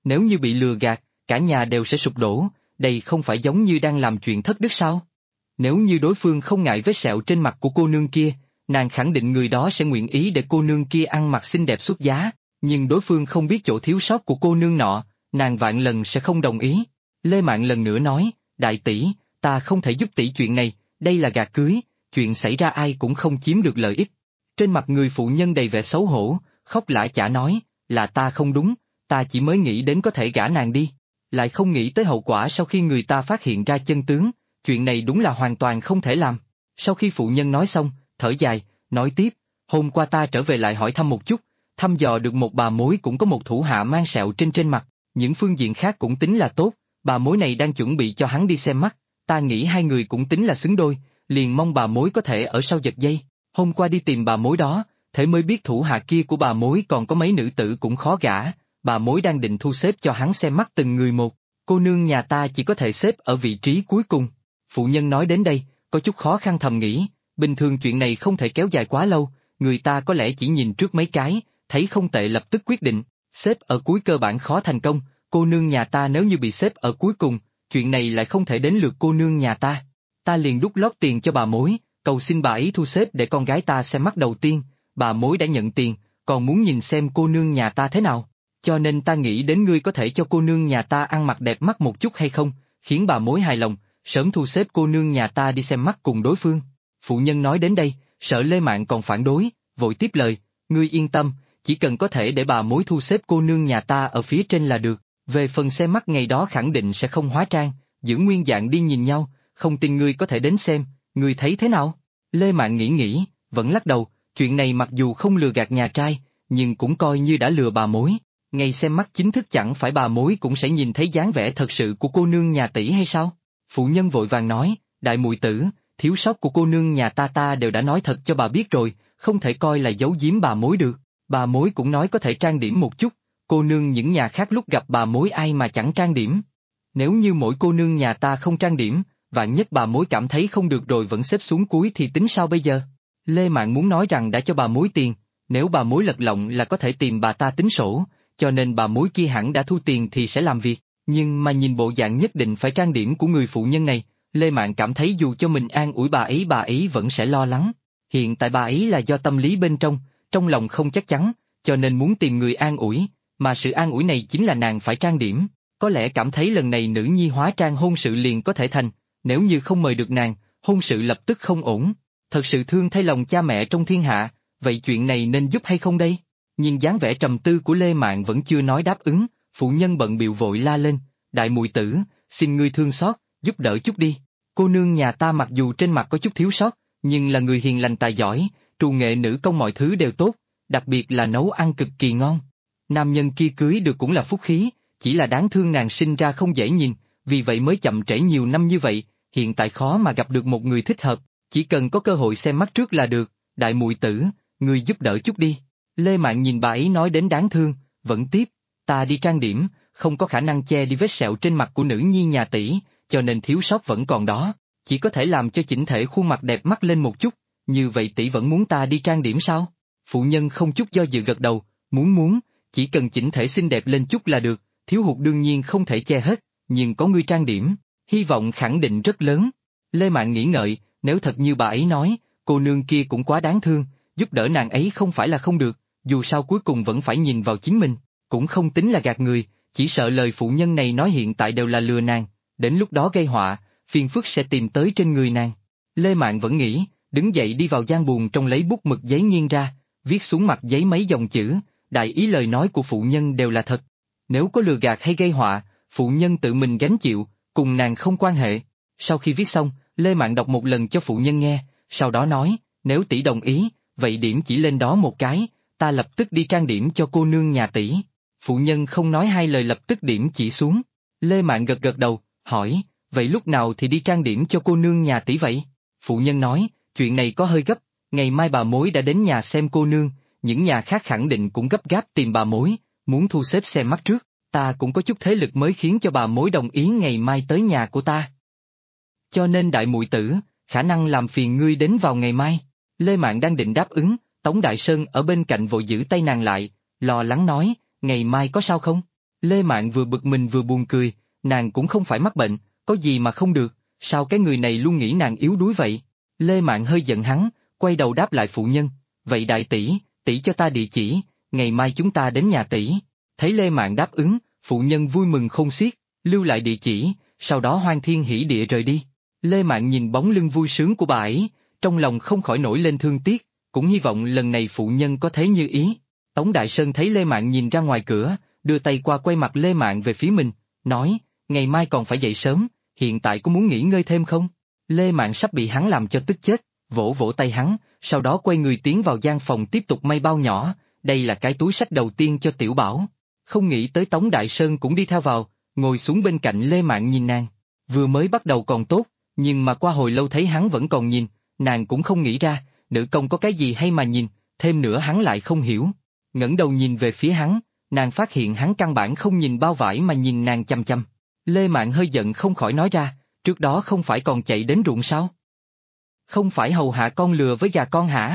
Nếu như bị lừa gạt, cả nhà đều sẽ sụp đổ, đây không phải giống như đang làm chuyện thất đức sao? Nếu như đối phương không ngại vết sẹo trên mặt của cô nương kia, nàng khẳng định người đó sẽ nguyện ý để cô nương kia ăn mặc xinh đẹp xuất giá, nhưng đối phương không biết chỗ thiếu sót của cô nương nọ, nàng vạn lần sẽ không đồng ý. Lê Mạn lần nữa nói, đại tỷ, ta không thể giúp tỷ chuyện này, đây là gạt cưới, chuyện xảy ra ai cũng không chiếm được lợi ích. Trên mặt người phụ nhân đầy vẻ xấu hổ, khóc lã chả nói, là ta không đúng, ta chỉ mới nghĩ đến có thể gả nàng đi, lại không nghĩ tới hậu quả sau khi người ta phát hiện ra chân tướng, chuyện này đúng là hoàn toàn không thể làm. Sau khi phụ nhân nói xong, thở dài, nói tiếp, hôm qua ta trở về lại hỏi thăm một chút, thăm dò được một bà mối cũng có một thủ hạ mang sẹo trên mặt, những phương diện khác cũng tính là tốt, bà mối này đang chuẩn bị cho hắn đi xem mắt, ta nghĩ hai người cũng tính là xứng đôi, liền mong bà mối có thể ở sau giật dây. Hôm qua đi tìm bà mối đó, thế mới biết thủ hạ kia của bà mối còn có mấy nữ tử cũng khó gả, bà mối đang định thu xếp cho hắn xem mắt từng người một, cô nương nhà ta chỉ có thể xếp ở vị trí cuối cùng. Phụ nhân nói đến đây, có chút khó khăn thầm nghĩ, bình thường chuyện này không thể kéo dài quá lâu, người ta có lẽ chỉ nhìn trước mấy cái, thấy không tệ lập tức quyết định, xếp ở cuối cơ bản khó thành công, cô nương nhà ta nếu như bị xếp ở cuối cùng, chuyện này lại không thể đến lượt cô nương nhà ta. Ta liền đút lót tiền cho bà mối, cầu xin bà ấy thu xếp để con gái ta xem mắt đầu tiên, bà mối đã nhận tiền, còn muốn nhìn xem cô nương nhà ta thế nào, cho nên ta nghĩ đến ngươi có thể cho cô nương nhà ta ăn mặc đẹp mắt một chút hay không, khiến bà mối hài lòng, sớm thu xếp cô nương nhà ta đi xem mắt cùng đối phương. Phụ nhân nói đến đây, sợ Lê Mạn còn phản đối, vội tiếp lời, ngươi yên tâm, chỉ cần có thể để bà mối thu xếp cô nương nhà ta ở phía trên là được, về phần xem mắt ngày đó khẳng định sẽ không hóa trang, giữ nguyên dạng đi nhìn nhau, không tin ngươi có thể đến xem, ngươi thấy thế nào? Lê Mạn nghĩ, vẫn lắc đầu, chuyện này mặc dù không lừa gạt nhà trai, nhưng cũng coi như đã lừa bà mối. Ngày xem mắt chính thức chẳng phải bà mối cũng sẽ nhìn thấy dáng vẻ thật sự của cô nương nhà tỷ hay sao? Phụ nhân vội vàng nói, đại muội tử, thiếu sót của cô nương nhà ta đều đã nói thật cho bà biết rồi, không thể coi là giấu giếm bà mối được. Bà mối cũng nói có thể trang điểm một chút, cô nương những nhà khác lúc gặp bà mối ai mà chẳng trang điểm. Nếu như mỗi cô nương nhà ta không trang điểm, vạn nhất bà mối cảm thấy không được rồi vẫn xếp xuống cuối thì tính sao bây giờ? Lê Mạn muốn nói rằng đã cho bà mối tiền, nếu bà mối lật lọng là có thể tìm bà ta tính sổ, cho nên bà mối kia hẳn đã thu tiền thì sẽ làm việc, nhưng mà nhìn bộ dạng nhất định phải trang điểm của người phụ nhân này, Lê Mạn cảm thấy dù cho mình an ủi bà ấy vẫn sẽ lo lắng. Hiện tại bà ấy là do tâm lý bên trong lòng không chắc chắn, cho nên muốn tìm người an ủi, mà sự an ủi này chính là nàng phải trang điểm, có lẽ cảm thấy lần này nữ nhi hóa trang hôn sự liền có thể thành, nếu như không mời được nàng, hôn sự lập tức không ổn. Thật sự thương thay lòng cha mẹ trong thiên hạ, vậy chuyện này nên giúp hay không đây? Nhưng dáng vẻ trầm tư của Lê Mạn vẫn chưa nói đáp ứng, phụ nhân bận bịu vội la lên, đại muội tử, xin ngươi thương xót, giúp đỡ chút đi. Cô nương nhà ta mặc dù trên mặt có chút thiếu sót, nhưng là người hiền lành tài giỏi, trù nghệ nữ công mọi thứ đều tốt, đặc biệt là nấu ăn cực kỳ ngon. Nam nhân kia cưới được cũng là phúc khí, chỉ là đáng thương nàng sinh ra không dễ nhìn, vì vậy mới chậm trễ nhiều năm như vậy, hiện tại khó mà gặp được một người thích hợp, chỉ cần có cơ hội xem mắt trước là được, đại muội tử, ngươi giúp đỡ chút đi. Lê Mạn nhìn bà ấy nói đến đáng thương, vẫn tiếp, ta đi trang điểm, không có khả năng che đi vết sẹo trên mặt của nữ nhi nhà tỷ, cho nên thiếu sót vẫn còn đó, chỉ có thể làm cho chỉnh thể khuôn mặt đẹp mắt lên một chút, như vậy tỷ vẫn muốn ta đi trang điểm sao? Phụ nhân không chút do dự gật đầu, muốn, chỉ cần chỉnh thể xinh đẹp lên chút là được, thiếu hụt đương nhiên không thể che hết, nhưng có ngươi trang điểm, hy vọng khẳng định rất lớn. Lê Mạn nghĩ ngợi, nếu thật như bà ấy nói, cô nương kia cũng quá đáng thương, giúp đỡ nàng ấy không phải là không được, dù sao cuối cùng vẫn phải nhìn vào chính mình, cũng không tính là gạt người, chỉ sợ lời phụ nhân này nói hiện tại đều là lừa nàng, đến lúc đó gây họa, phiền phức sẽ tìm tới trên người nàng. Lê Mạn vẫn nghĩ, đứng dậy đi vào gian buồng trong lấy bút mực giấy nghiêng ra, viết xuống mặt giấy mấy dòng chữ, đại ý lời nói của phụ nhân đều là thật. Nếu có lừa gạt hay gây họa, phụ nhân tự mình gánh chịu, cùng nàng không quan hệ. Sau khi viết xong, Lê Mạn đọc một lần cho phụ nhân nghe, sau đó nói, nếu tỷ đồng ý, vậy điểm chỉ lên đó một cái, ta lập tức đi trang điểm cho cô nương nhà tỷ. Phụ nhân không nói hai lời lập tức điểm chỉ xuống. Lê Mạn gật đầu, hỏi, vậy lúc nào thì đi trang điểm cho cô nương nhà tỷ vậy? Phụ nhân nói, chuyện này có hơi gấp, ngày mai bà mối đã đến nhà xem cô nương, những nhà khác khẳng định cũng gấp gáp tìm bà mối, muốn thu xếp xem mắt trước, ta cũng có chút thế lực mới khiến cho bà mối đồng ý ngày mai tới nhà của ta. Cho nên đại muội tử, khả năng làm phiền ngươi đến vào ngày mai. Lê Mạn đang định đáp ứng, Tống Đại Sơn ở bên cạnh vội giữ tay nàng lại, lo lắng nói, ngày mai có sao không? Lê Mạn vừa bực mình vừa buồn cười, nàng cũng không phải mắc bệnh, có gì mà không được, sao cái người này luôn nghĩ nàng yếu đuối vậy? Lê Mạn hơi giận hắn, quay đầu đáp lại phụ nhân, vậy đại tỷ, tỷ cho ta địa chỉ, ngày mai chúng ta đến nhà tỷ. Thấy Lê Mạn đáp ứng, phụ nhân vui mừng khôn xiết, lưu lại địa chỉ, sau đó hoan thiên hỉ địa rời đi. Lê Mạn nhìn bóng lưng vui sướng của bà ấy, trong lòng không khỏi nổi lên thương tiếc, cũng hy vọng lần này phụ nhân có thế như ý. Tống Đại Sơn thấy Lê Mạn nhìn ra ngoài cửa, đưa tay qua quay mặt Lê Mạn về phía mình, nói, ngày mai còn phải dậy sớm, hiện tại có muốn nghỉ ngơi thêm không? Lê Mạn sắp bị hắn làm cho tức chết, vỗ vỗ tay hắn, sau đó quay người tiến vào gian phòng tiếp tục may bao nhỏ, đây là cái túi sách đầu tiên cho Tiểu Bảo. Không nghĩ tới Tống Đại Sơn cũng đi theo vào, ngồi xuống bên cạnh Lê Mạn nhìn nàng, vừa mới bắt đầu còn tốt, nhưng mà qua hồi lâu thấy hắn vẫn còn nhìn, nàng cũng không nghĩ ra, nữ công có cái gì hay mà nhìn, thêm nữa hắn lại không hiểu. Ngẩng đầu nhìn về phía hắn, nàng phát hiện hắn căn bản không nhìn bao vải mà nhìn nàng chăm chăm. Lê Mạn hơi giận không khỏi nói ra, trước đó không phải còn chạy đến ruộng sao? Không phải hầu hạ con lừa với gà con hả?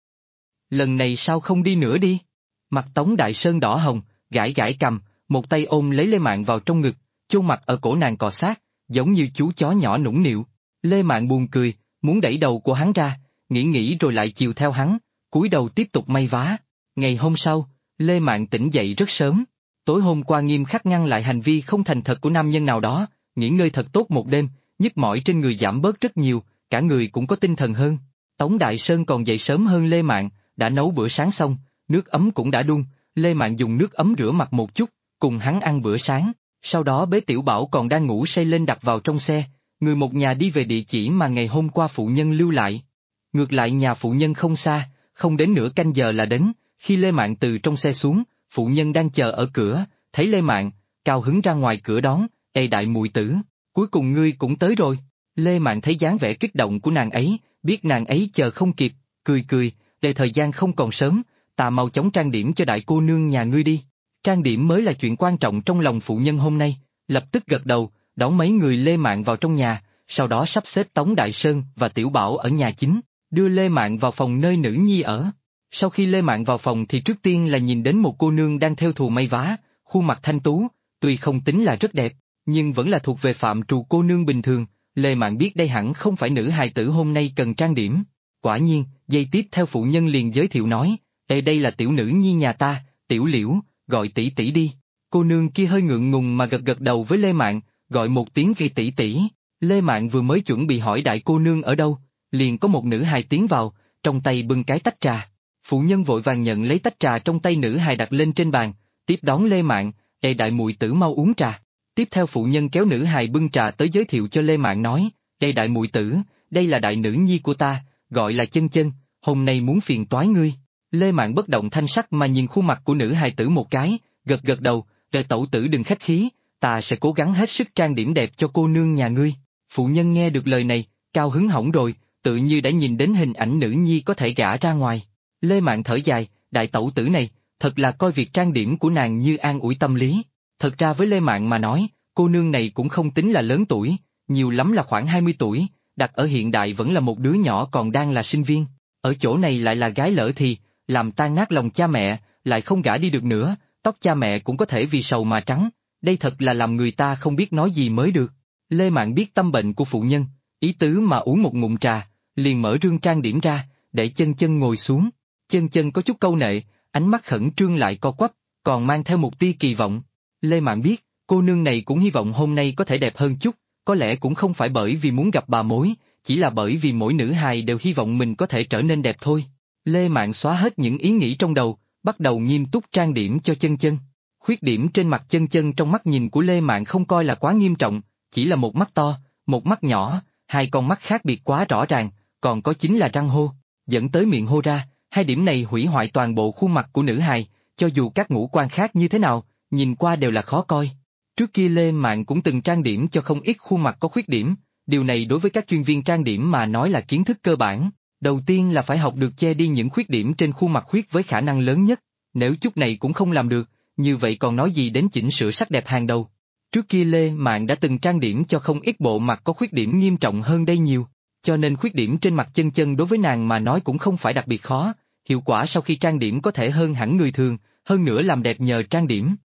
Lần này sao không đi nữa đi? Mặt Tống Đại Sơn đỏ hồng, gãi gãi cằm, một tay ôm lấy Lê Mạn vào trong ngực, chôn mặt ở cổ nàng cọ sát, giống như chú chó nhỏ nũng nịu. Lê Mạn buồn cười, muốn đẩy đầu của hắn ra, nghĩ rồi lại chiều theo hắn, cúi đầu tiếp tục may vá. Ngày hôm sau, Lê Mạn tỉnh dậy rất sớm. Tối hôm qua nghiêm khắc ngăn lại hành vi không thành thật của nam nhân nào đó, nghỉ ngơi thật tốt một đêm, nhức mỏi trên người giảm bớt rất nhiều, cả người cũng có tinh thần hơn. Tống Đại Sơn còn dậy sớm hơn Lê Mạn, đã nấu bữa sáng xong, nước ấm cũng đã đun, Lê Mạn dùng nước ấm rửa mặt một chút, cùng hắn ăn bữa sáng, sau đó bế Tiểu Bảo còn đang ngủ say lên đặt vào trong xe, người một nhà đi về địa chỉ mà ngày hôm qua phụ nhân lưu lại. Ngược lại nhà phụ nhân không xa, không đến nửa canh giờ là đến, khi Lê Mạn từ trong xe xuống, phụ nhân đang chờ ở cửa, thấy Lê Mạn, cao hứng ra ngoài cửa đón, ê đại muội tử, cuối cùng ngươi cũng tới rồi. Lê Mạn thấy dáng vẻ kích động của nàng ấy, biết nàng ấy chờ không kịp, cười, để thời gian không còn sớm, ta mau chóng trang điểm cho đại cô nương nhà ngươi đi. Trang điểm mới là chuyện quan trọng trong lòng phụ nhân hôm nay, lập tức gật đầu, đón mấy người Lê Mạn vào trong nhà, sau đó sắp xếp Tống Đại Sơn và Tiểu Bảo ở nhà chính, đưa Lê Mạn vào phòng nơi nữ nhi ở. Sau khi Lê Mạn vào phòng thì trước tiên là nhìn đến một cô nương đang thêu thùa may vá, khuôn mặt thanh tú, tuy không tính là rất đẹp, nhưng vẫn là thuộc về phạm trù cô nương bình thường. Lê Mạn biết đây hẳn không phải nữ hài tử hôm nay cần trang điểm. Quả nhiên, giây tiếp theo phụ nhân liền giới thiệu nói, đây là tiểu nữ nhi nhà ta, Tiểu Liễu, gọi tỷ tỷ đi. Cô nương kia hơi ngượng ngùng mà gật đầu với Lê Mạn, gọi một tiếng vì tỷ tỷ. Lê Mạn vừa mới chuẩn bị hỏi đại cô nương ở đâu, liền có một nữ hài tiến vào, trong tay bưng cái tách trà. Phụ nhân vội vàng nhận lấy tách trà trong tay nữ hài đặt lên trên bàn, tiếp đón Lê Mạn, đại muội tử mau uống trà. Tiếp theo phụ nhân kéo nữ hài bưng trà tới giới thiệu cho Lê Mạn nói, đại muội tử, đây là đại nữ nhi của ta, gọi là Chân Chân, hôm nay muốn phiền toái ngươi. Lê Mạn bất động thanh sắc mà nhìn khuôn mặt của nữ hài tử một cái, gật đầu, tẩu tử đừng khách khí, ta sẽ cố gắng hết sức trang điểm đẹp cho cô nương nhà ngươi. Phụ nhân nghe được lời này, cao hứng hỏng rồi, tự như đã nhìn đến hình ảnh nữ nhi có thể gả ra ngoài. Lê Mạn thở dài, đại tẩu tử này, thật là coi việc trang điểm của nàng như an ủi tâm lý. Thật ra với Lê Mạn mà nói, cô nương này cũng không tính là lớn tuổi, nhiều lắm là khoảng 20 tuổi, đặt ở hiện đại vẫn là một đứa nhỏ còn đang là sinh viên. Ở chỗ này lại là gái lỡ thì, làm tan nát lòng cha mẹ, lại không gả đi được nữa, tóc cha mẹ cũng có thể vì sầu mà trắng, đây thật là làm người ta không biết nói gì mới được. Lê Mạn biết tâm bệnh của phụ nhân, ý tứ mà uống một ngụm trà, liền mở rương trang điểm ra, để Chân Chân ngồi xuống. Chân Chân có chút câu nệ, ánh mắt khẩn trương lại co quắp, còn mang theo một tia kỳ vọng. Lê Mạn biết, cô nương này cũng hy vọng hôm nay có thể đẹp hơn chút, có lẽ cũng không phải bởi vì muốn gặp bà mối, chỉ là bởi vì mỗi nữ hài đều hy vọng mình có thể trở nên đẹp thôi. Lê Mạn xóa hết những ý nghĩ trong đầu, bắt đầu nghiêm túc trang điểm cho Chân Chân. Khuyết điểm trên mặt Chân Chân trong mắt nhìn của Lê Mạn không coi là quá nghiêm trọng, chỉ là một mắt to, một mắt nhỏ, hai con mắt khác biệt quá rõ ràng, còn có chính là răng hô, dẫn tới miệng hô ra, hai điểm này hủy hoại toàn bộ khuôn mặt của nữ hài, cho dù các ngũ quan khác như thế nào, nhìn qua đều là khó coi. Trước kia Lê Mạn cũng từng trang điểm cho không ít khuôn mặt có khuyết điểm, điều này đối với các chuyên viên trang điểm mà nói là kiến thức cơ bản. Đầu tiên là phải học được che đi những khuyết điểm trên khuôn mặt khuyết với khả năng lớn nhất, nếu chút này cũng không làm được, như vậy còn nói gì đến chỉnh sửa sắc đẹp hàng đầu. Trước kia Lê Mạn đã từng trang điểm cho không ít bộ mặt có khuyết điểm nghiêm trọng hơn đây nhiều, cho nên khuyết điểm trên mặt Chân Chân đối với nàng mà nói cũng không phải đặc biệt khó, hiệu quả sau khi trang điểm có thể hơn hẳn người thường, hơn nữa làm đẹp nhờ trang điểm.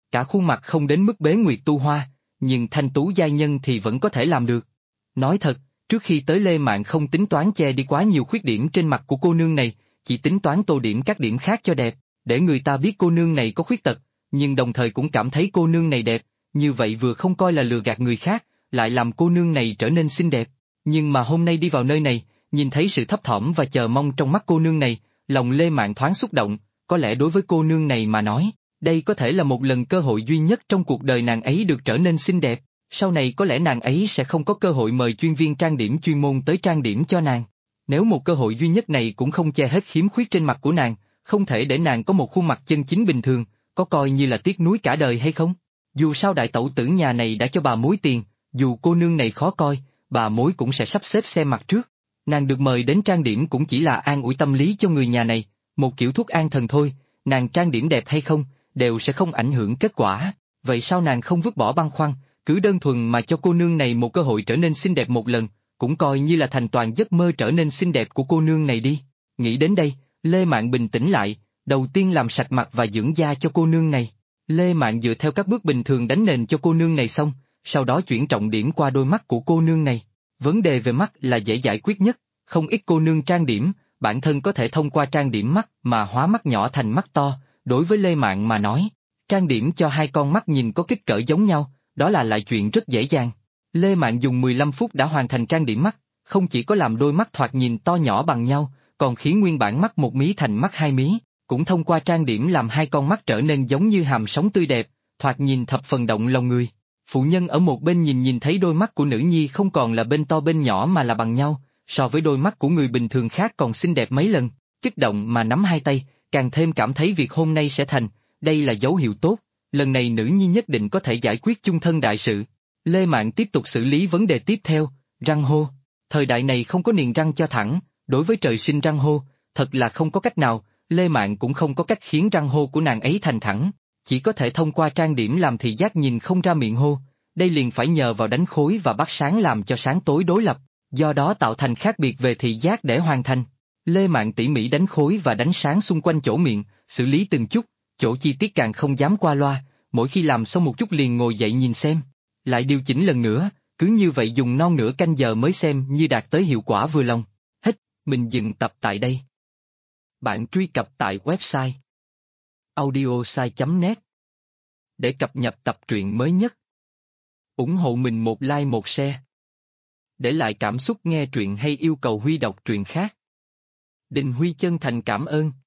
cả khuôn mặt không đến mức bế nguyệt tu hoa, nhưng thanh tú giai nhân thì vẫn có thể làm được. Nói thật, trước khi tới Lê Mạn không tính toán che đi quá nhiều khuyết điểm trên mặt của cô nương này, chỉ tính toán tô điểm các điểm khác cho đẹp, để người ta biết cô nương này có khuyết tật, nhưng đồng thời cũng cảm thấy cô nương này đẹp, như vậy vừa không coi là lừa gạt người khác, lại làm cô nương này trở nên xinh đẹp. Nhưng mà hôm nay đi vào nơi này, nhìn thấy sự thấp thỏm và chờ mong trong mắt cô nương này, lòng Lê Mạn thoáng xúc động, có lẽ đối với cô nương này mà nói, đây có thể là một lần cơ hội duy nhất trong cuộc đời nàng ấy được trở nên xinh đẹp, sau này có lẽ nàng ấy sẽ không có cơ hội mời chuyên viên trang điểm chuyên môn tới trang điểm cho nàng. Nếu một cơ hội duy nhất này cũng không che hết khiếm khuyết trên mặt của nàng, không thể để nàng có một khuôn mặt chân chính bình thường, có coi như là tiếc nuối cả đời hay không? Dù sao đại tẩu tử nhà này đã cho bà mối tiền, dù cô nương này khó coi, bà mối cũng sẽ sắp xếp xem mặt trước. Nàng được mời đến trang điểm cũng chỉ là an ủi tâm lý cho người nhà này, một kiểu thuốc an thần thôi, nàng trang điểm đẹp hay không, đều sẽ không ảnh hưởng kết quả. Vậy sao nàng không vứt bỏ băn khoăn, cứ đơn thuần mà cho cô nương này một cơ hội trở nên xinh đẹp một lần, cũng coi như là thành toàn giấc mơ trở nên xinh đẹp của cô nương này đi. Nghĩ đến đây, Lê Mạn bình tĩnh lại, đầu tiên làm sạch mặt và dưỡng da cho cô nương này. Lê Mạn dựa theo các bước bình thường đánh nền cho cô nương này xong, sau đó chuyển trọng điểm qua đôi mắt của cô nương này. Vấn đề về mắt là dễ giải quyết nhất, không ít cô nương trang điểm, bản thân có thể thông qua trang điểm mắt mà hóa mắt nhỏ thành mắt to, đối với Lê Mạn mà nói, trang điểm cho hai con mắt nhìn có kích cỡ giống nhau, đó là lại chuyện rất dễ dàng. Lê Mạn dùng 15 phút đã hoàn thành trang điểm mắt, không chỉ có làm đôi mắt thoạt nhìn to nhỏ bằng nhau, còn khiến nguyên bản mắt một mí thành mắt hai mí, cũng thông qua trang điểm làm hai con mắt trở nên giống như hàm sóng tươi đẹp, thoạt nhìn thập phần động lòng người. Phụ nhân ở một bên nhìn thấy đôi mắt của nữ nhi không còn là bên to bên nhỏ mà là bằng nhau, so với đôi mắt của người bình thường khác còn xinh đẹp mấy lần, kích động mà nắm hai tay, càng thêm cảm thấy việc hôm nay sẽ thành, đây là dấu hiệu tốt, lần này nữ nhi nhất định có thể giải quyết chung thân đại sự. Lê Mạn tiếp tục xử lý vấn đề tiếp theo, răng hô. Thời đại này không có niềng răng cho thẳng, đối với trời sinh răng hô, thật là không có cách nào, Lê Mạn cũng không có cách khiến răng hô của nàng ấy thành thẳng, chỉ có thể thông qua trang điểm làm thị giác nhìn không ra miệng hô, đây liền phải nhờ vào đánh khối và bắt sáng làm cho sáng tối đối lập, do đó tạo thành khác biệt về thị giác để hoàn thành. Lê Mạn tỉ mỉ đánh khối và đánh sáng xung quanh chỗ miệng, xử lý từng chút, chỗ chi tiết càng không dám qua loa, mỗi khi làm xong một chút liền ngồi dậy nhìn xem, lại điều chỉnh lần nữa, cứ như vậy dùng non nửa canh giờ mới xem như đạt tới hiệu quả vừa lòng. Hết, mình dừng tập tại đây. Bạn truy cập tại website audiosai.net để cập nhật tập truyện mới nhất. Ủng hộ mình một like một share. Để lại cảm xúc nghe truyện hay yêu cầu Huy đọc truyện khác. Đình Huy chân thành cảm ơn.